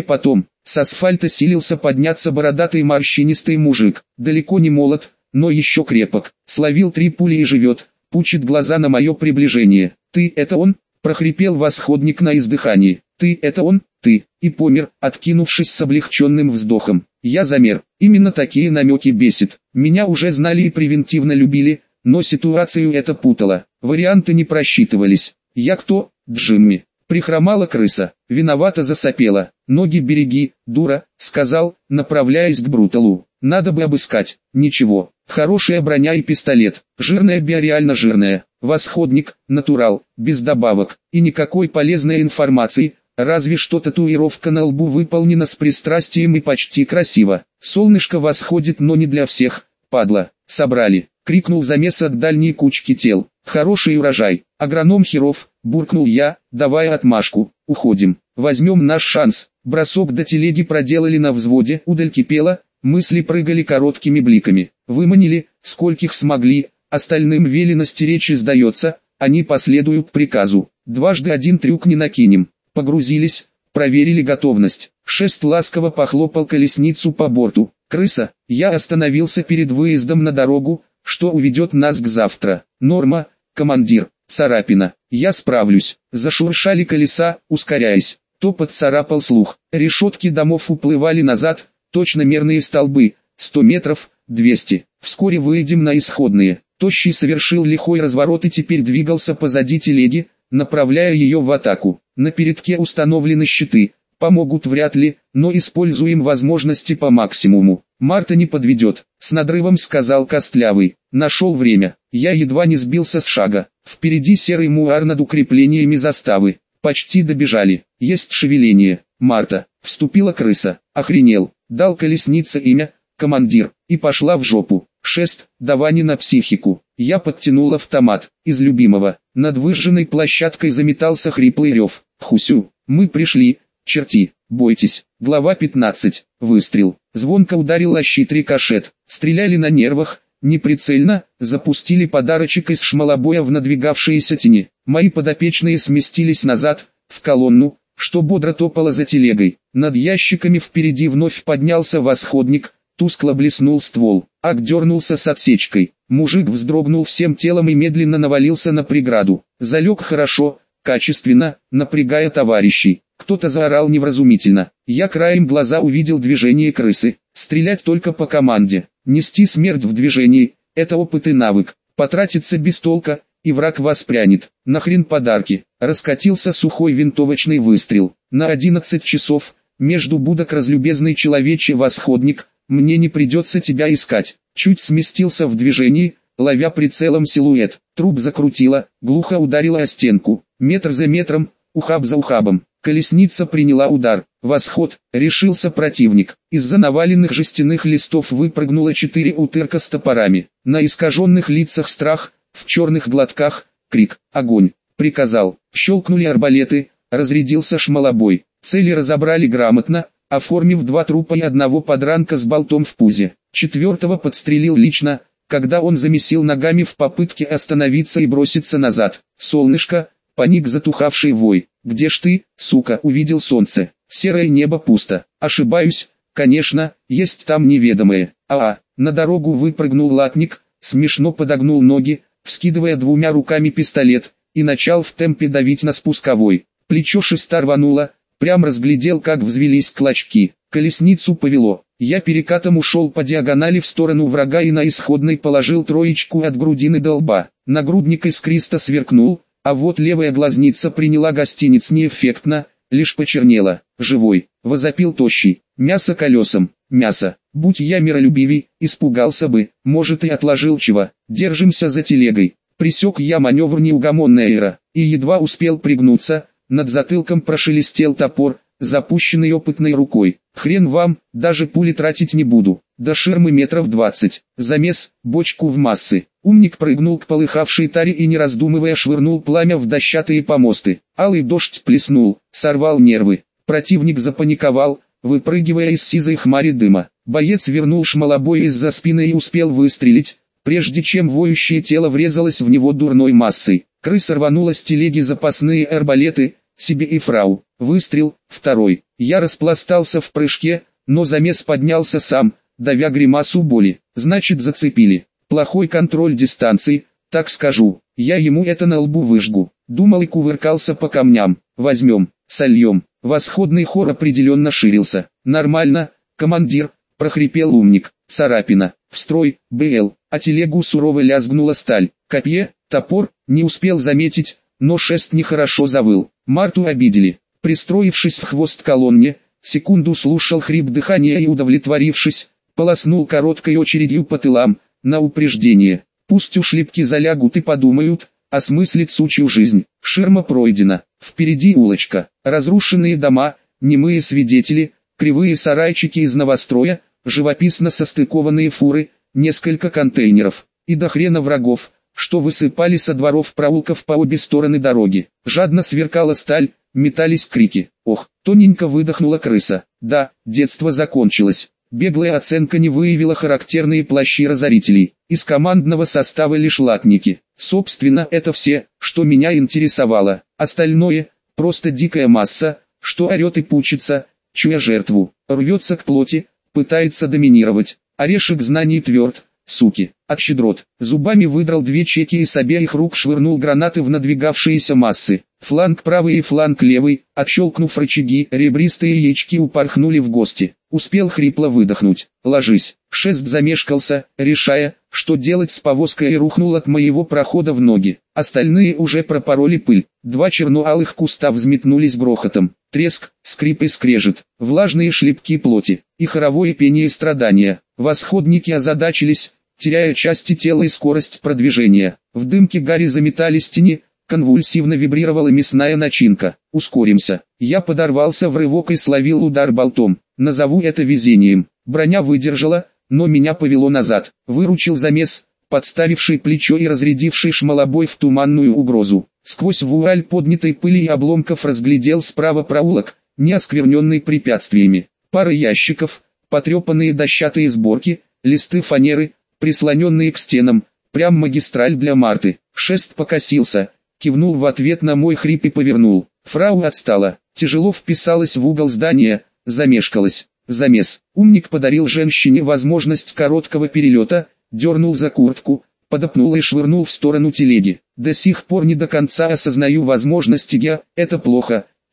с асфальта силился подняться бородатый морщинистый мужик. Далеко не молод, но еще крепок. Словил 3 пули и живет, пучит глаза на мое приближение. «Ты это он?» – прохрипел восходник на издыхании. «Ты это он?» «Ты!» И помер, откинувшись с облегченным вздохом. Я замер. Именно такие намеки бесит. Меня уже знали и превентивно любили, но ситуацию это путало. Варианты не просчитывались. «Я кто?» «Джимми». Прихромала крыса, виновато засопела. «Ноги береги, дура», — сказал, направляясь к Бруталу. «Надо бы обыскать». «Ничего, хорошая броня и пистолет, жирная биореально жирная, восходник, натурал, без добавок, и никакой полезной информации, разве что татуировка на лбу выполнена с пристрастием и почти красиво. Солнышко восходит, но не для всех, падла». «Собрали», — крикнул замес от дальней кучки тел. «Хороший урожай». «Агроном херов», — буркнул я, давая отмашку. «Уходим. Возьмем наш шанс». Бросок до телеги проделали на взводе, удаль кипела, мысли прыгали короткими бликами. Выманили, скольких смогли, остальным велено стеречь и сдается, они последуют приказу. 2x1 трюк не накинем. Погрузились, проверили готовность. Шест ласково похлопал колесницу по борту. «Крыса». Я остановился перед выездом на дорогу, что уведет нас к завтра. «Норма, командир». «Царапина. Я справлюсь». Зашуршали колеса, ускоряясь. Топот царапал слух. Решетки домов уплывали назад, точно мерные столбы. 100 метров, 200. Вскоре выйдем на исходные. Тощий совершил лихой разворот и теперь двигался позади телеги, направляя ее в атаку. На передке установлены щиты. Помогут вряд ли, но используем возможности по максимуму. «Марта не подведет», — с надрывом сказал Костлявый. Нашел время. Я едва не сбился с шага. Впереди серый муар над укреплениями заставы. Почти добежали. Есть шевеление. «Марта», — вступила крыса. «Охренел». Дал колеснице имя, командир, и пошла в жопу. «Шест, давай не на психику». Я подтянул автомат. Из любимого. Над выжженной площадкой заметался хриплый рев. «Хусю, мы пришли. Черти, бойтесь». Глава 15. Выстрел. Звонко ударил о щит рикошет. Стреляли на нервах, неприцельно, запустили подарочек из шмалобоя в надвигавшиеся тени. Мои подопечные сместились назад, в колонну, что бодро топало за телегой. Над ящиками впереди вновь поднялся восходник, тускло блеснул ствол. Ак дернулся с отсечкой. Мужик вздрогнул всем телом и медленно навалился на преграду. Залег хорошо, качественно, напрягая товарищей. Кто-то заорал невразумительно. Я краем глаза увидел движение крысы. Стрелять только по команде. Нести смерть в движении – это опыт и навык. Потратиться без толка, и враг воспрянет. Нахрен подарки. Раскатился сухой винтовочный выстрел. На 11 часов. Между будок разлюбезный человече восходник. Мне не придется тебя искать. Чуть сместился в движении, ловя прицелом силуэт. Труп закрутило, глухо ударило о стенку. Метр за метром, ухаб за ухабом. Колесница приняла удар. Восход, решился противник. Из-за наваленных жестяных листов выпрыгнуло 4 утырка с топорами. На искаженных лицах страх, в черных глотках, крик, огонь. Приказал, щелкнули арбалеты, разрядился шмалобой. Цели разобрали грамотно, оформив 2 трупа и одного подранка с болтом в пузе. 4-го подстрелил лично, когда он замесил ногами в попытке остановиться и броситься назад. Солнышко, паник затухавший вой. Где ж ты, сука, увидел солнце? Серое небо пусто. Ошибаюсь, конечно, есть там неведомое. На дорогу выпрыгнул латник, смешно подогнул ноги, вскидывая 2 руками пистолет, и начал в темпе давить на спусковой. Плечо шеста рвануло, прям разглядел, как взвелись клочки. Колесницу повело. Я перекатом ушел по диагонали в сторону врага и на исходной положил 3 от грудины до лба. Нагрудник искристо сверкнул, а вот левая глазница приняла гостиниц неэффектно, лишь почернела. Живой, возопил тощий. Мясо колесом, мясо. Будь я миролюбивей, испугался бы, может и отложил чего. Держимся за телегой. Пресек я маневр неугомонная Эра, и едва успел пригнуться, над затылком прошелестел топор, запущенный опытной рукой. Хрен вам, даже пули тратить не буду. До ширмы метров 20. Замес, бочку в массы. Умник прыгнул к полыхавшей таре и не раздумывая швырнул пламя в дощатые помосты. Алый дождь плеснул, сорвал нервы. Противник запаниковал, выпрыгивая из сизой хмари дыма. Боец вернул шмалобой из-за спины и успел выстрелить, прежде чем воющее тело врезалось в него дурной массой. Крыса рванула с телеги запасные арбалеты, себе и фрау. Выстрел, 2. Я распластался в прыжке, но замес поднялся сам, давя гримасу боли. Значит, зацепили. Плохой контроль дистанции, так скажу. Я ему это на лбу выжгу. Думал и кувыркался по камням. Возьмем, сольем. Восходный хор определенно ширился. Нормально, командир, прохрипел умник. Царапина. В строй, БЛ. А телегу сурово лязгнула сталь. Копье, топор, не успел заметить, но шест нехорошо завыл. Марту обидели. Пристроившись в хвост колонне, секунду слушал хрип дыхания и, удовлетворившись, полоснул короткой очередью по тылам, на упреждение. Пусть ушлепки залягут и подумают, осмыслить сучью жизнь. Ширма пройдена. Впереди улочка. Разрушенные дома, немые свидетели, кривые сарайчики из новостроя, живописно состыкованные фуры, несколько контейнеров. И до хрена врагов, что высыпали со дворов проулков по обе стороны дороги. Жадно сверкала сталь, метались крики. Ох, тоненько выдохнула крыса. Да, детство закончилось. Беглая оценка не выявила характерные плащи разорителей. Из командного состава лишь латники. Собственно, это все, что меня интересовало. Остальное – просто дикая масса, что орет и пучится, чуя жертву. Рвется к плоти, пытается доминировать. Орешек знаний тверд, суки. От щедрот. Зубами выдрал 2 чеки и с обеих рук швырнул гранаты в надвигавшиеся массы. Фланг правый и фланг левый, отщелкнув рычаги, ребристые яички упорхнули в гости. Успел хрипло выдохнуть. Ложись. Шест замешкался, решая, что делать с повозкой, и рухнул от моего прохода в ноги. Остальные уже пропороли пыль. 2 черно-алых куста взметнулись грохотом. Треск, скрип и скрежет. Влажные шлепки плоти. И хоровое пение страдания. Восходники озадачились, теряя части тела и скорость продвижения. В дымке гари заметались тени, конвульсивно вибрировала мясная начинка. Ускоримся. Я подорвался в рывок и словил удар болтом. Назову это везением. Броня выдержала, но меня повело назад. Выручил замес, подставивший плечо и разрядивший шмалобой в туманную угрозу. Сквозь вуаль поднятой пыли и обломков разглядел справа проулок, не оскверненный препятствиями. Пара ящиков, потрепанные дощатые сборки, листы фанеры, прислоненные к стенам, прям магистраль для Марты. Шест покосился, кивнул в ответ на мой хрип и повернул. Фрау отстала, тяжело вписалась в угол здания, замешкалась. Замес. Умник подарил женщине возможность короткого перелета, дернул за куртку, подопнул и швырнул в сторону телеги. До сих пор не до конца осознаю возможности я, это плохо,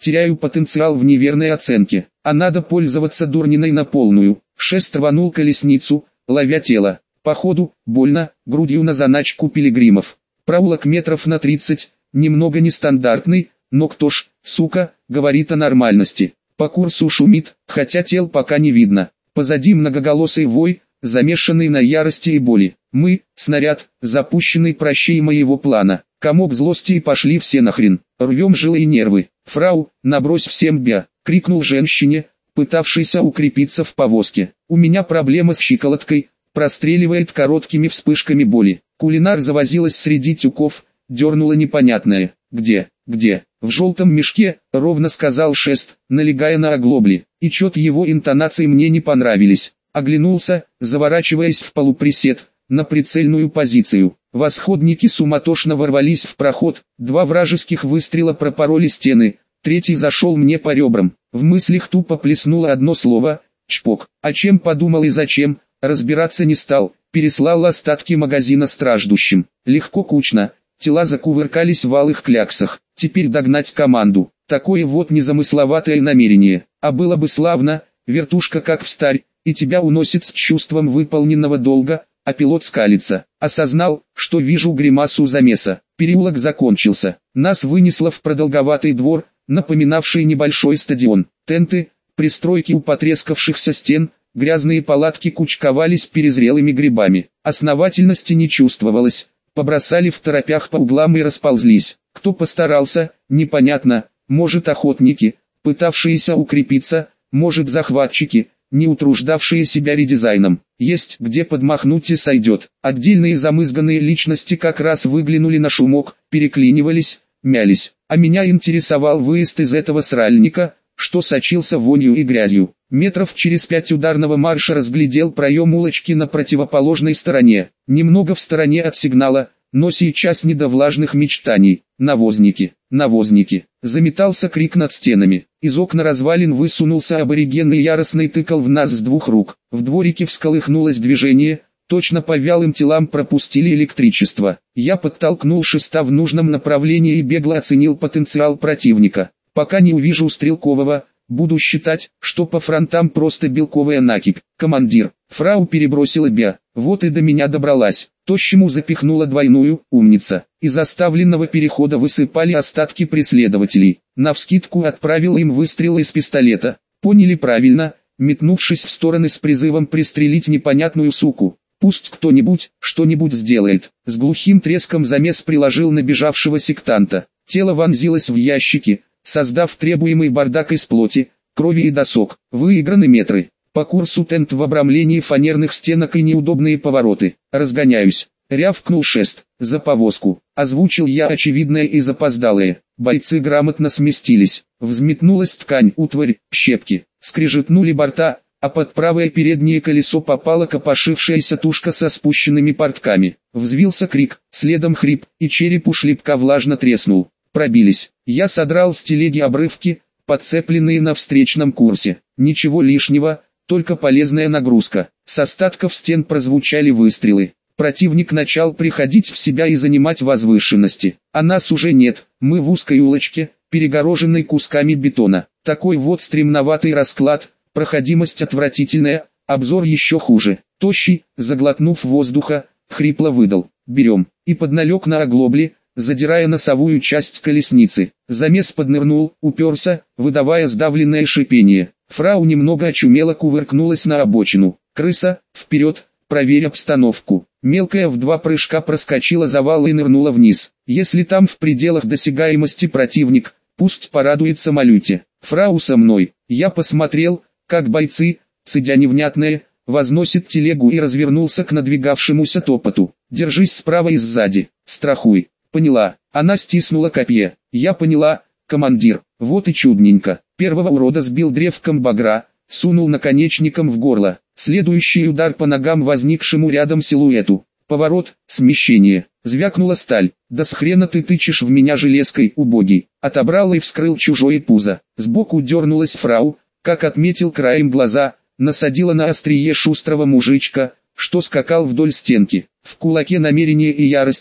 теряю потенциал в неверной оценке, а надо пользоваться дурниной на полную. Шест рванул колесницу, ловя тело. По ходу, больно, грудью на заначку пилигримов. Проулок метров на 30, немного нестандартный, но кто ж, сука, говорит о нормальности. По курсу шумит, хотя тел пока не видно. Позади многоголосый вой, замешанный на ярости и боли. Мы, снаряд, запущенный прощей моего плана. Комок злости и пошли все нахрен. Рвем жилы и нервы. Фрау, набрось всем бя, крикнул женщине, пытавшейся укрепиться в повозке. У меня проблема с щиколоткой, простреливает короткими вспышками боли. Кулинар завозилась среди тюков, дернула непонятное. Где? В желтом мешке, ровно сказал Шест, налегая на оглобли. И чет его интонации мне не понравились. Оглянулся, заворачиваясь в полуприсед, на прицельную позицию. Восходники суматошно ворвались в проход, 2 вражеских выстрела пропороли стены, 3-й зашел мне по ребрам. В мыслях тупо плеснуло одно слово — чпок. О чем подумал и зачем, разбираться не стал, переслал остатки магазина страждущим. Легко кучно, тела закувыркались в алых кляксах. Теперь догнать команду. Такое вот незамысловатое намерение. А было бы славно, вертушка как встарь, и тебя уносит с чувством выполненного долга, а пилот скалится. Осознал, что вижу гримасу замеса. Переулок закончился. Нас вынесло в продолговатый двор, напоминавший небольшой стадион. Тенты, пристройки у потрескавшихся стен, грязные палатки кучковались перезрелыми грибами. Основательности не чувствовалось. Побросали в торопях по углам и расползлись. Кто постарался, непонятно. Может охотники, пытавшиеся укрепиться, может захватчики, не утруждавшие себя редизайном. Есть где подмахнуть и сойдет. Отдельные замызганные личности как раз выглянули на шумок, переклинивались, мялись. А меня интересовал выезд из этого сральника, что сочился вонью и грязью. Метров через 5 ударного марша разглядел проем улочки на противоположной стороне. Немного в стороне от сигнала, но сейчас не до влажных мечтаний. Навозники, навозники. Заметался крик над стенами. Из окна развалин высунулся абориген и яростно тыкал в нас с 2 рук. В дворике всколыхнулось движение, точно по вялым телам пропустили электричество. Я подтолкнул Шеста в нужном направлении и бегло оценил потенциал противника. Пока не увижу стрелкового, буду считать, что по фронтам просто белковая накипь. Командир, фрау перебросила бя, вот и до меня добралась. Тощему запихнула двойную, умница. Из оставленного перехода высыпали остатки преследователей. Навскидку отправил им выстрел из пистолета. Поняли правильно, метнувшись в стороны с призывом пристрелить непонятную суку. Пусть кто-нибудь, что-нибудь сделает. С глухим треском замес приложил набежавшего сектанта. Тело вонзилось в ящики, создав требуемый бардак из плоти, крови и досок. Выиграны метры. По курсу тент в обрамлении фанерных стенок и неудобные повороты. Разгоняюсь. Рявкнул Шест. За повозку. Озвучил я очевидное и запоздалое. Бойцы грамотно сместились. Взметнулась ткань, утварь, щепки. Скрежетнули борта, а под правое переднее колесо попала копошившаяся тушка со спущенными портками. Взвился крик, следом хрип, и череп у шлепка влажно треснул. Пробились. Я содрал с телеги обрывки, подцепленные на встречном курсе. Ничего лишнего, только полезная нагрузка. С остатков стен прозвучали выстрелы. Противник начал приходить в себя и занимать возвышенности. А нас уже нет, мы в узкой улочке, перегороженной кусками бетона. Такой вот стремноватый расклад, проходимость отвратительная, обзор еще хуже. Тощий, заглотнув воздуха, хрипло выдал: «Берем», и подналег на оглобли, задирая носовую часть колесницы. Замес поднырнул, уперся, выдавая сдавленное шипение. Фрау немного очумело кувыркнулась на обочину. «Крыса, вперед, проверь обстановку». Мелкая в 2 прыжка проскочила завал и нырнула вниз. Если там в пределах досягаемости противник, пусть порадуется малюте. Фрау со мной. Я посмотрел, как бойцы, цедя невнятное, возносит телегу и развернулся к надвигавшемуся топоту. «Держись справа и сзади, страхуй». «Поняла». Она стиснула копье. «Я поняла, командир». Вот и чудненько. Первого урода сбил древком багра, сунул наконечником в горло. Следующий удар по ногам возникшему рядом силуэту. Поворот, смещение. Звякнула сталь. «Да с хрена ты тычешь в меня железкой, убогий». Отобрал и вскрыл чужое пузо. Сбоку дернулась фрау, как отметил краем глаза, насадила на острие шустрого мужичка, что скакал вдоль стенки. В кулаке намерение и ярость,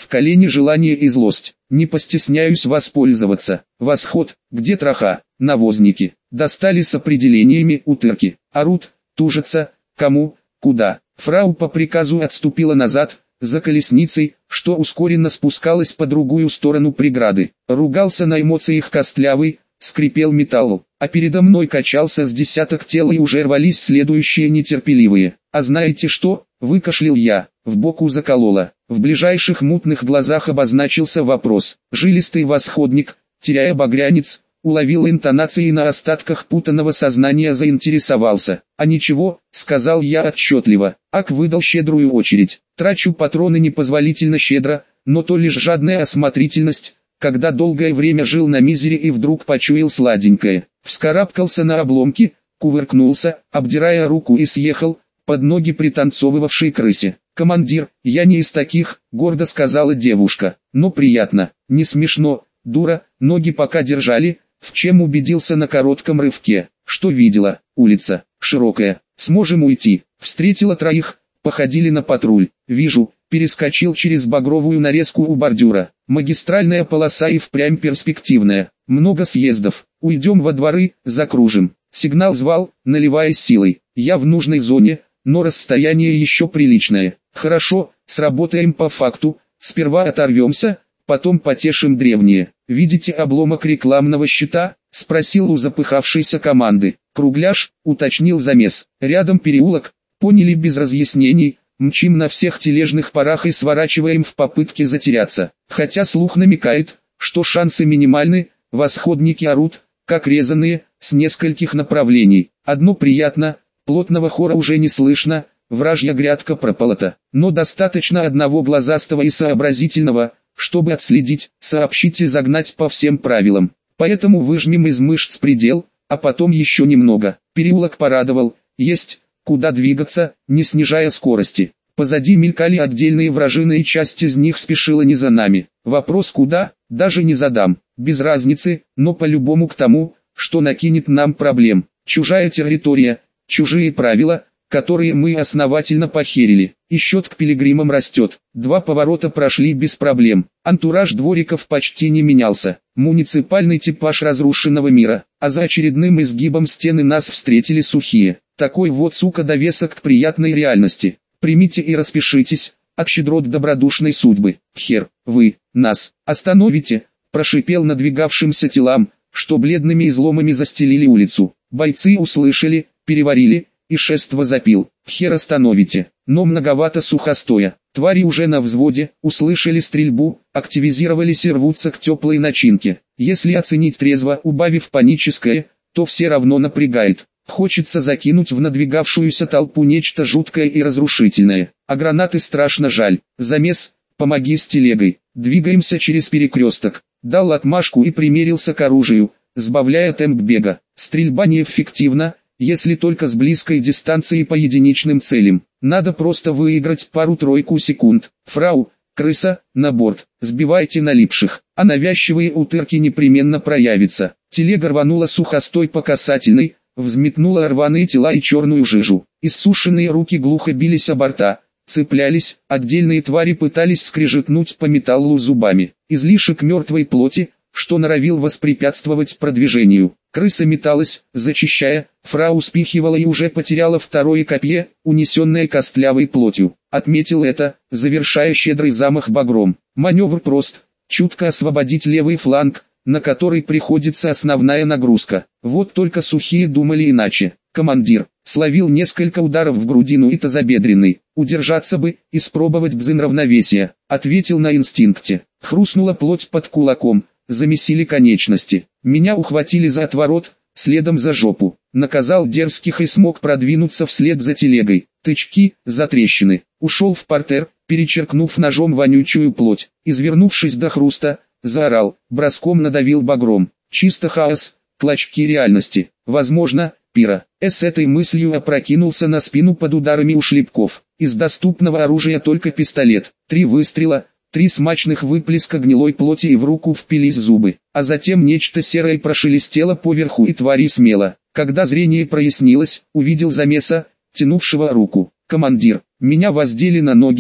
в колени желание и злость. Не постесняюсь воспользоваться. Восход, где троха, навозники. Достали с определениями утырки. Орут, тужатся, кому, куда. Фрау по приказу отступила назад, за колесницей, что ускоренно спускалась по другую сторону преграды. Ругался на эмоциях костлявый, скрипел металл, а передо мной качался с десяток тел и уже рвались следующие нетерпеливые. А знаете что, выкашлял я, в боку закололо. В ближайших мутных глазах обозначился вопрос. Жилистый восходник, теряя багрянец, уловил интонации на остатках путанного сознания, заинтересовался. «А ничего», — сказал я отчетливо, Ак выдал щедрую очередь. Трачу патроны непозволительно щедро, но то лишь жадная осмотрительность, когда долгое время жил на мизере и вдруг почуял сладенькое. Вскарабкался на обломки, кувыркнулся, обдирая руку и съехал, под ноги пританцовывавшей крысе. «Командир, я не из таких», — гордо сказала девушка, — «но приятно, не смешно, дура, ноги пока держали». В чем убедился на коротком рывке, что видела, улица, широкая, сможем уйти, встретила троих, походили на патруль, вижу, перескочил через багровую нарезку у бордюра, магистральная полоса и впрямь перспективная, много съездов, уйдем во дворы, закружим, сигнал звал, наливаясь силой, я в нужной зоне, но расстояние еще приличное, хорошо, сработаем по факту, сперва оторвемся, потом потешим древние. «Видите обломок рекламного щита?» — спросил у запыхавшейся команды. «Кругляш», — уточнил замес. «Рядом переулок», поняли без разъяснений, мчим на всех тележных парах и сворачиваем в попытке затеряться. Хотя слух намекает, что шансы минимальны, восходники орут, как резаные, с нескольких направлений. Одно приятно, плотного хора уже не слышно, вражья грядка прополота. Но достаточно одного глазастого и сообразительного, чтобы отследить, сообщить и загнать по всем правилам. Поэтому выжмем из мышц предел, а потом еще немного. Переулок порадовал, есть, куда двигаться, не снижая скорости. Позади мелькали отдельные вражины и часть из них спешила не за нами. Вопрос куда, даже не задам, без разницы, но по-любому к тому, что накинет нам проблем. Чужая территория, чужие правила, которые мы основательно похерили. И счет к пилигримам растет. 2 поворота прошли без проблем. Антураж двориков почти не менялся. Муниципальный типаж разрушенного мира. А за очередным изгибом стены нас встретили сухие. Такой вот, сука, довесок к приятной реальности. Примите и распишитесь, от щедрот добродушной судьбы. Хер, вы, нас, остановите, прошипел надвигавшимся телам, что бледными изломами застелили улицу. Бойцы услышали, переварили, и шест возопил. Хер остановите, но многовато сухостоя. Твари уже на взводе, услышали стрельбу, активизировались и рвутся к теплой начинке. Если оценить трезво, убавив паническое, то все равно напрягает. Хочется закинуть в надвигавшуюся толпу нечто жуткое и разрушительное. А гранаты страшно жаль. Замес, помоги с телегой. Двигаемся через перекресток. Дал отмашку и примерился к оружию, сбавляя темп бега. Стрельба неэффективна, если только с близкой дистанции по единичным целям. Надо просто выиграть пару-тройку секунд. Фрау, крыса, на борт, сбивайте налипших, а навязчивые утырки непременно проявятся. Телега рванула сухостой по касательной, взметнула рваные тела и черную жижу. Иссушенные руки глухо бились о борта, цеплялись, отдельные твари пытались скрежетнуть по металлу зубами. Излишек мертвой плоти, что норовил воспрепятствовать продвижению. Крыса металась, зачищая, фрау спихивала и уже потеряла второе копье, унесенное костлявой плотью. Отметил это, завершая щедрый замах багром. Маневр прост, чутко освободить левый фланг, на который приходится основная нагрузка. Вот только сухие думали иначе. Командир словил несколько ударов в грудину и тазобедренный. Удержаться бы, испробовать бзын равновесия. Ответил на инстинкте. Хрустнула плоть под кулаком. Замесили конечности. Меня ухватили за отворот, следом за жопу. Наказал дерзких и смог продвинуться вслед за телегой. Тычки, затрещины. Ушел в партер, перечеркнув ножом вонючую плоть. Извернувшись до хруста, заорал, броском надавил багром. Чисто хаос, клочки реальности. Возможно, пира. С этой мыслью опрокинулся на спину под ударами ушлепков. Из доступного оружия только пистолет. 3 выстрела. 3 смачных выплеска гнилой плоти и в руку впились зубы, а затем нечто серое прошелестело поверху и твари смело. Когда зрение прояснилось, увидел замеса, тянувшего руку. «Командир, меня воздели на ноги,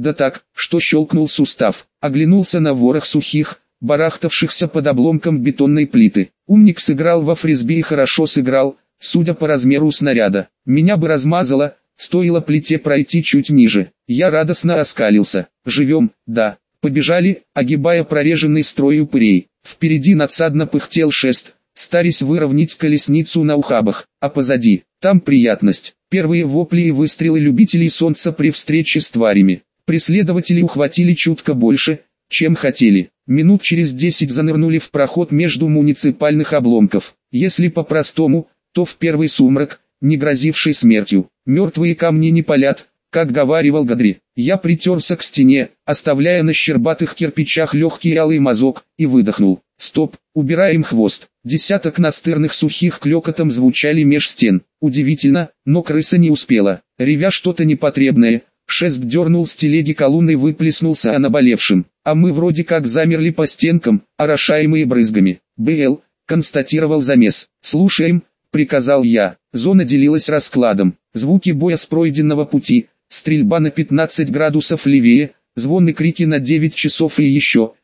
да так, что щелкнул сустав. Оглянулся на ворох сухих, барахтавшихся под обломком бетонной плиты. Умник сыграл во фрисби и хорошо сыграл, судя по размеру снаряда. Меня бы размазало, стоило плите пройти чуть ниже. Я радостно оскалился. Живем, да. Побежали, огибая прореженный строй упырей. Впереди надсадно пыхтел шест, старясь выровнять колесницу на ухабах, а позади, там приятность. Первые вопли и выстрелы любителей солнца при встрече с тварями. Преследователи ухватили чутко больше, чем хотели. Минут через 10 занырнули в проход между муниципальных обломков. Если по-простому, то в первый сумрак, не грозивший смертью. Мертвые камни не палят, как говаривал Гадри. Я притерся к стене, оставляя на щербатых кирпичах легкий алый мазок, и выдохнул. Стоп, убираем хвост. Десяток настырных сухих клёкотом звучали меж стен. Удивительно, но крыса не успела. Ревя что-то непотребное, шест дернул с телеги колунн и выплеснулся о наболевшем. А мы вроде как замерли по стенкам, орошаемые брызгами. «БЛ», констатировал замес. «Слушаем», приказал я. Зона делилась раскладом. Звуки боя с пройденного пути, стрельба на 15 градусов левее, звон и крики на 9 часов и еще.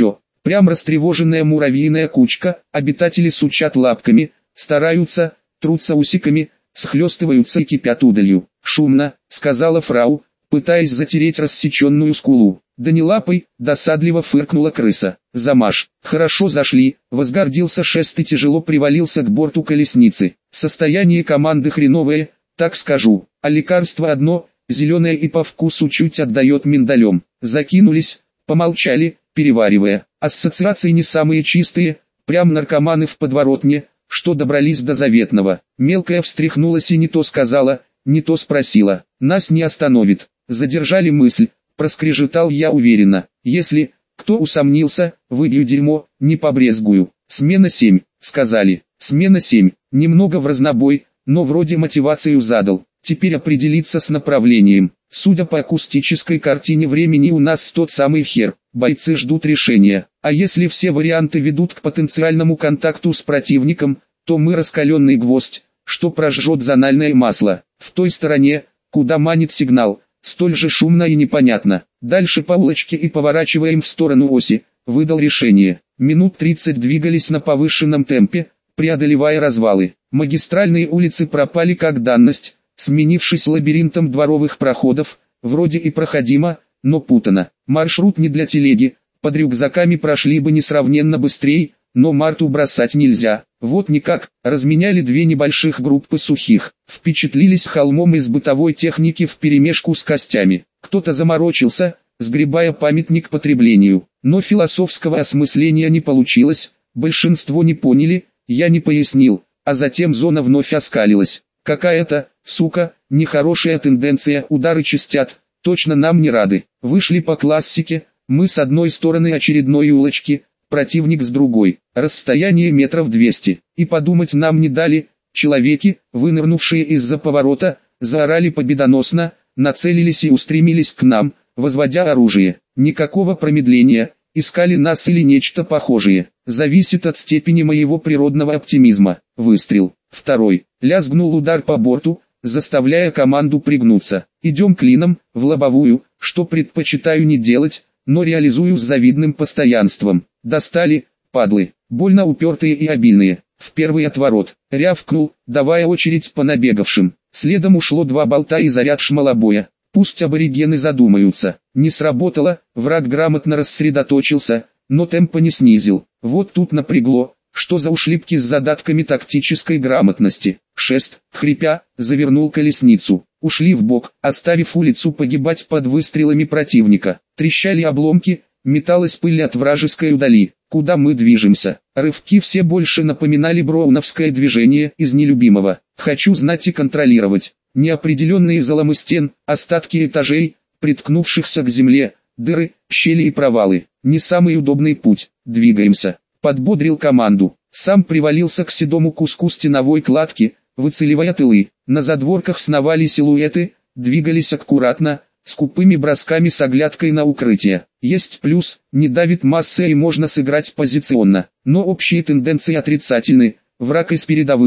Прям растревоженная муравьиная кучка, обитатели сучат лапками, стараются, трутся усиками, схлестываются и кипят удалью. «Шумно», сказала фрау, пытаясь затереть рассеченную скулу. «Да не лапой», досадливо фыркнула крыса. «Замаш». «Хорошо зашли», возгордился шест и тяжело привалился к борту колесницы. «Состояние команды хреновое, так скажу, а лекарство одно, зеленое и по вкусу чуть отдает миндалем». Закинулись, помолчали, переваривая. Ассоциации не самые чистые, прям наркоманы в подворотне, что добрались до заветного. Мелкая встряхнулась и не то сказала, не то спросила. «Нас не остановит». Задержали мысль, проскрежетал я уверенно. «Если кто усомнился, выбью дерьмо, не побрезгую». «Смена 7», сказали. «Смена 7». Немного в разнобой, но вроде мотивацию задал. Теперь определиться с направлением. Судя по акустической картине времени у нас тот самый хер. Бойцы ждут решения. А если все варианты ведут к потенциальному контакту с противником, то мы раскаленный гвоздь, что прожжет зональное масло. В той стороне, куда манит сигнал, столь же шумно и непонятно. Дальше по улочке и поворачиваем в сторону оси, выдал решение. Минут 30 двигались на повышенном темпе, преодолевая развалы. Магистральные улицы пропали как данность, сменившись лабиринтом дворовых проходов, вроде и проходимо, но путано. Маршрут не для телеги, под рюкзаками прошли бы несравненно быстрее, но Марту бросать нельзя. Вот никак, разменяли две небольших группы сухих, впечатлились холмом из бытовой техники вперемешку с костями. Кто-то заморочился, сгребая памятник потреблению, но философского осмысления не получилось, большинство не поняли, я не пояснил, а затем зона вновь оскалилась. Какая-то, сука, нехорошая тенденция, удары частят, точно нам не рады. Вышли по классике, мы с одной стороны очередной улочки, противник с другой, расстояние метров 200, и подумать нам не дали. Человеки, вынырнувшие из-за поворота, заорали победоносно, нацелились и устремились к нам, возводя оружие. Никакого промедления, искали нас или нечто похожее. Зависит от степени моего природного оптимизма. Выстрел. Второй. Лязгнул удар по борту, заставляя команду пригнуться. Идем клином, в лобовую, что предпочитаю не делать, но реализую с завидным постоянством. Достали, падлы, больно упертые и обильные. В первый отворот, рявкнул, давая очередь по набегавшим. Следом ушло 2 болта и заряд шмалобоя. Пусть аборигены задумаются. Не сработало, враг грамотно рассредоточился, но темпа не снизил. Вот тут напрягло, что за ушлепки с задатками тактической грамотности. Шест, хрипя, завернул колесницу. Ушли в бок, оставив улицу погибать под выстрелами противника. Трещали обломки, металась пыль от вражеской удали. Куда мы движемся? Рывки все больше напоминали броуновское движение из нелюбимого. Хочу знать и контролировать. Неопределенные заломы стен, остатки этажей, приткнувшихся к земле, дыры, щели и провалы. Не самый удобный путь. Двигаемся. Подбодрил команду. Сам привалился к седому куску стеновой кладки, выцеливая тылы. На задворках сновали силуэты, двигались аккуратно, скупыми бросками с оглядкой на укрытие. Есть плюс, не давит масса и можно сыграть позиционно. Но общие тенденции отрицательны. Враг из передовых,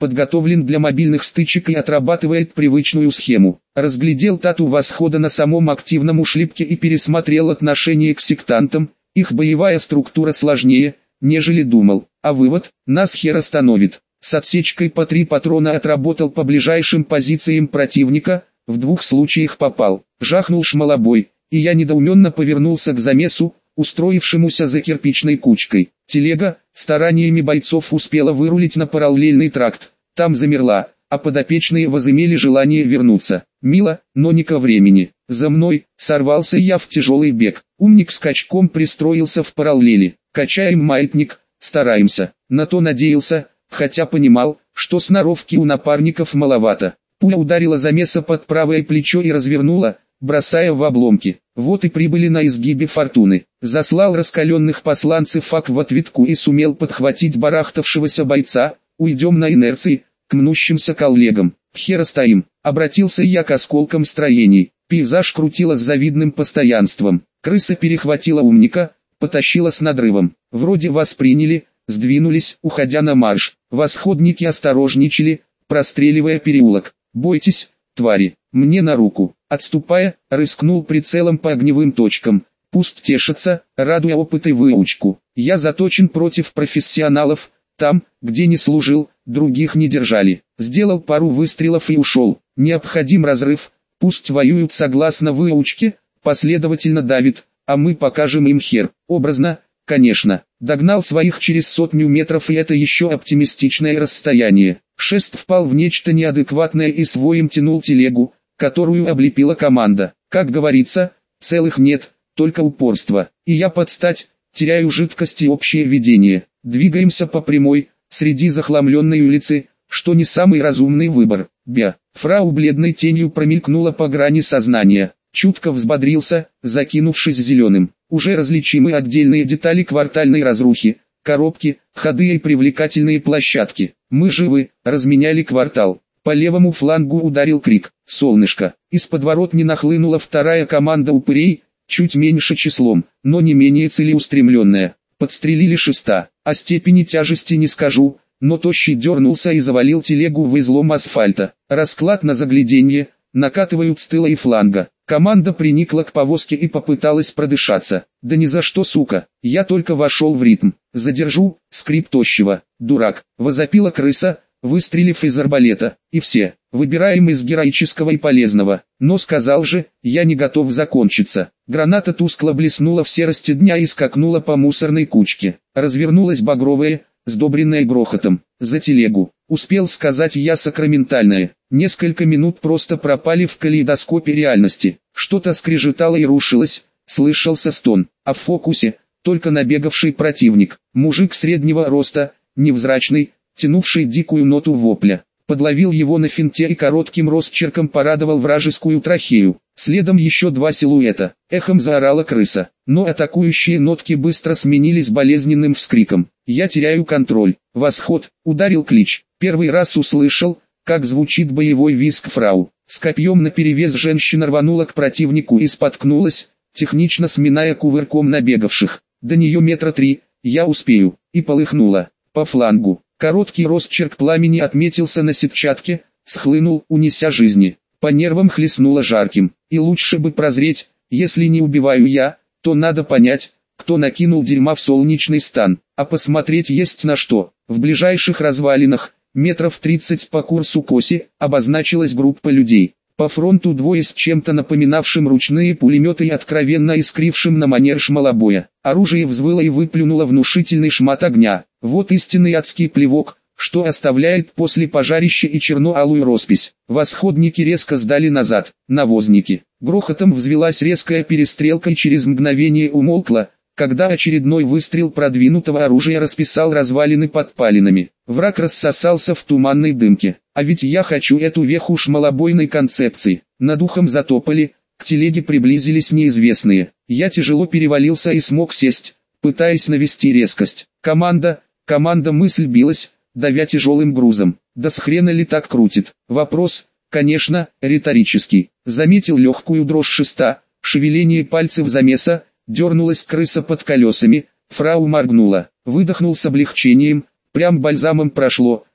подготовлен для мобильных стычек и отрабатывает привычную схему. Разглядел тату восхода на самом активном ушлепке и пересмотрел отношение к сектантам, их боевая структура сложнее, нежели думал, а вывод, нас хер остановит. С отсечкой по 3 патрона отработал по ближайшим позициям противника, в 2 случаях попал, жахнул шмалобой, и я недоуменно повернулся к замесу, устроившемуся за кирпичной кучкой. Телега, стараниями бойцов успела вырулить на параллельный тракт, там замерла, а подопечные возымели желание вернуться. Мило, но не ко времени. За мной, сорвался я в тяжелый бег. Умник скачком пристроился в параллели. Качаем маятник, стараемся. На то надеялся, хотя понимал, что сноровки у напарников маловато. Пуля ударила замеса под правое плечо и развернула, бросая в обломки. Вот и прибыли на изгибе фортуны. Заслал раскаленных посланцев ак в ответку и сумел подхватить барахтавшегося бойца. Уйдем на инерции, к мнущимся коллегам. Хера стоим. Обратился я к осколкам строений. Пейзаж крутило с завидным постоянством. Крыса перехватила умника, потащила с надрывом. Вроде восприняли, сдвинулись, уходя на марш. Восходники осторожничали, простреливая переулок. «Бойтесь, твари, мне на руку». Отступая, рыскнул прицелом по огневым точкам. Пусть тешатся, радуя опыт и выучку. Я заточен против профессионалов, там, где не служил, других не держали. Сделал пару выстрелов и ушел. Необходим разрыв, пусть воюют согласно выучке, последовательно давит, а мы покажем им хер. Образно, конечно. Догнал своих через 100 метров, и это еще оптимистичное расстояние. Шест впал в нечто неадекватное и своим тянул телегу, которую облепила команда. Как говорится, целых нет, только упорство. И я под стать, теряю жидкость и общее видение. Двигаемся по прямой, среди захламленной улицы, что не самый разумный выбор. Фрау бледной тенью промелькнула по грани сознания. Чутко взбодрился, закинувшись зеленым. Уже различимы отдельные детали квартальной разрухи, коробки, ходы и привлекательные площадки. Мы живы, разменяли квартал. По левому флангу ударил крик «Солнышко!». Из подворот не нахлынула вторая команда упырей, чуть меньше числом, но не менее целеустремленная. Подстрелили шеста, о степени тяжести не скажу, но тощий дернулся и завалил телегу в излом асфальта. Расклад на загляденье, накатывают с тыла и фланга. Команда приникла к повозке и попыталась продышаться. Да ни за что, сука, я только вошел в ритм. Задержу, скрип тощего, дурак, возопила крыса, выстрелив из арбалета. И все, выбираем из героического и полезного. Но сказал же, я не готов закончиться. Граната тускло блеснула в серости дня и скакнула по мусорной кучке. Развернулась багровая, сдобренная грохотом. За телегу. Успел сказать я сакраментальное. Несколько минут просто пропали в калейдоскопе реальности. Что-то скрежетало и рушилось, слышался стон. А в фокусе, только набегавший противник. Мужик среднего роста, невзрачный, тянувший дикую ноту вопля. Подловил его на финте и коротким росчерком порадовал вражескую трахею. Следом еще 2 силуэта. Эхом заорала крыса. Но атакующие нотки быстро сменились болезненным вскриком. Я теряю контроль. Восход, ударил клич. Первый раз услышал, как звучит боевой визг фрау. С копьем наперевес женщина рванула к противнику и споткнулась, технично сминая кувырком набегавших. До нее 3 метра, я успею, и полыхнула. По флангу. Короткий росчерк пламени отметился на сетчатке, схлынул, унеся жизни. По нервам хлестнуло жарким. И лучше бы прозреть, если не убиваю я, то надо понять, кто накинул дерьма в солнечный стан. А посмотреть есть на что. В ближайших развалинах, 30 метров по курсу к оси, обозначилась группа людей. По фронту 2 с чем-то напоминавшим ручные пулеметы и откровенно искрившим на манер шмалобоя. Оружие взвыло и выплюнуло внушительный шмат огня. Вот истинный адский плевок, что оставляет после пожарища и черно-алую роспись. Восходники резко сдали назад. Навозники. Грохотом взвелась резкая перестрелка и через мгновение умолкла, когда очередной выстрел продвинутого оружия расписал развалины подпалинами. Враг рассосался в туманной дымке. А ведь я хочу эту веху шмалобойной концепции. Над ухом затопали, к телеге приблизились неизвестные. Я тяжело перевалился и смог сесть, пытаясь навести резкость. Команда, мысль билась, давя тяжелым грузом. Да с хрена ли так крутит? Вопрос, конечно, риторический. Заметил легкую дрожь шеста, шевеление пальцев замеса, дернулась крыса под колесами, фрау моргнула, выдохнул с облегчением, прям бальзамом прошло,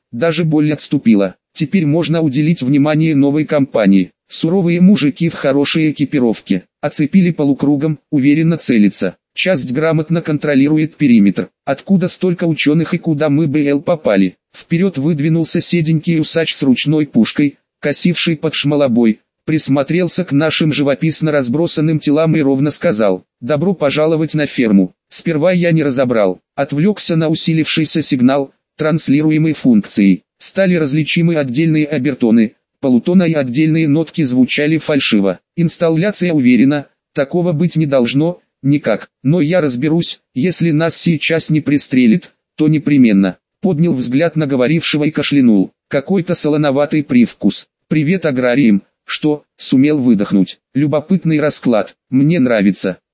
даже боль отступила. Теперь можно уделить внимание новой компании. Суровые мужики в хорошей экипировке. Оцепили полукругом, уверенно целятся. Часть грамотно контролирует периметр. Откуда столько ученых и куда мы БЛ попали? Вперед выдвинулся седенький усач с ручной пушкой, косивший под шмалобой. Присмотрелся к нашим живописно разбросанным телам и ровно сказал: «Добро пожаловать на ферму». Сперва я не разобрал, отвлекся на усилившийся сигнал, транслируемый функцией. Стали различимы отдельные обертоны, полутона и отдельные нотки звучали фальшиво. Инсталляция уверена, такого быть не должно, никак. Но я разберусь, если нас сейчас не пристрелит, то непременно. Поднял взгляд на говорившего и кашлянул. Какой-то солоноватый привкус. «Привет аграриям». Что, сумел выдохнуть. Любопытный расклад, мне нравится.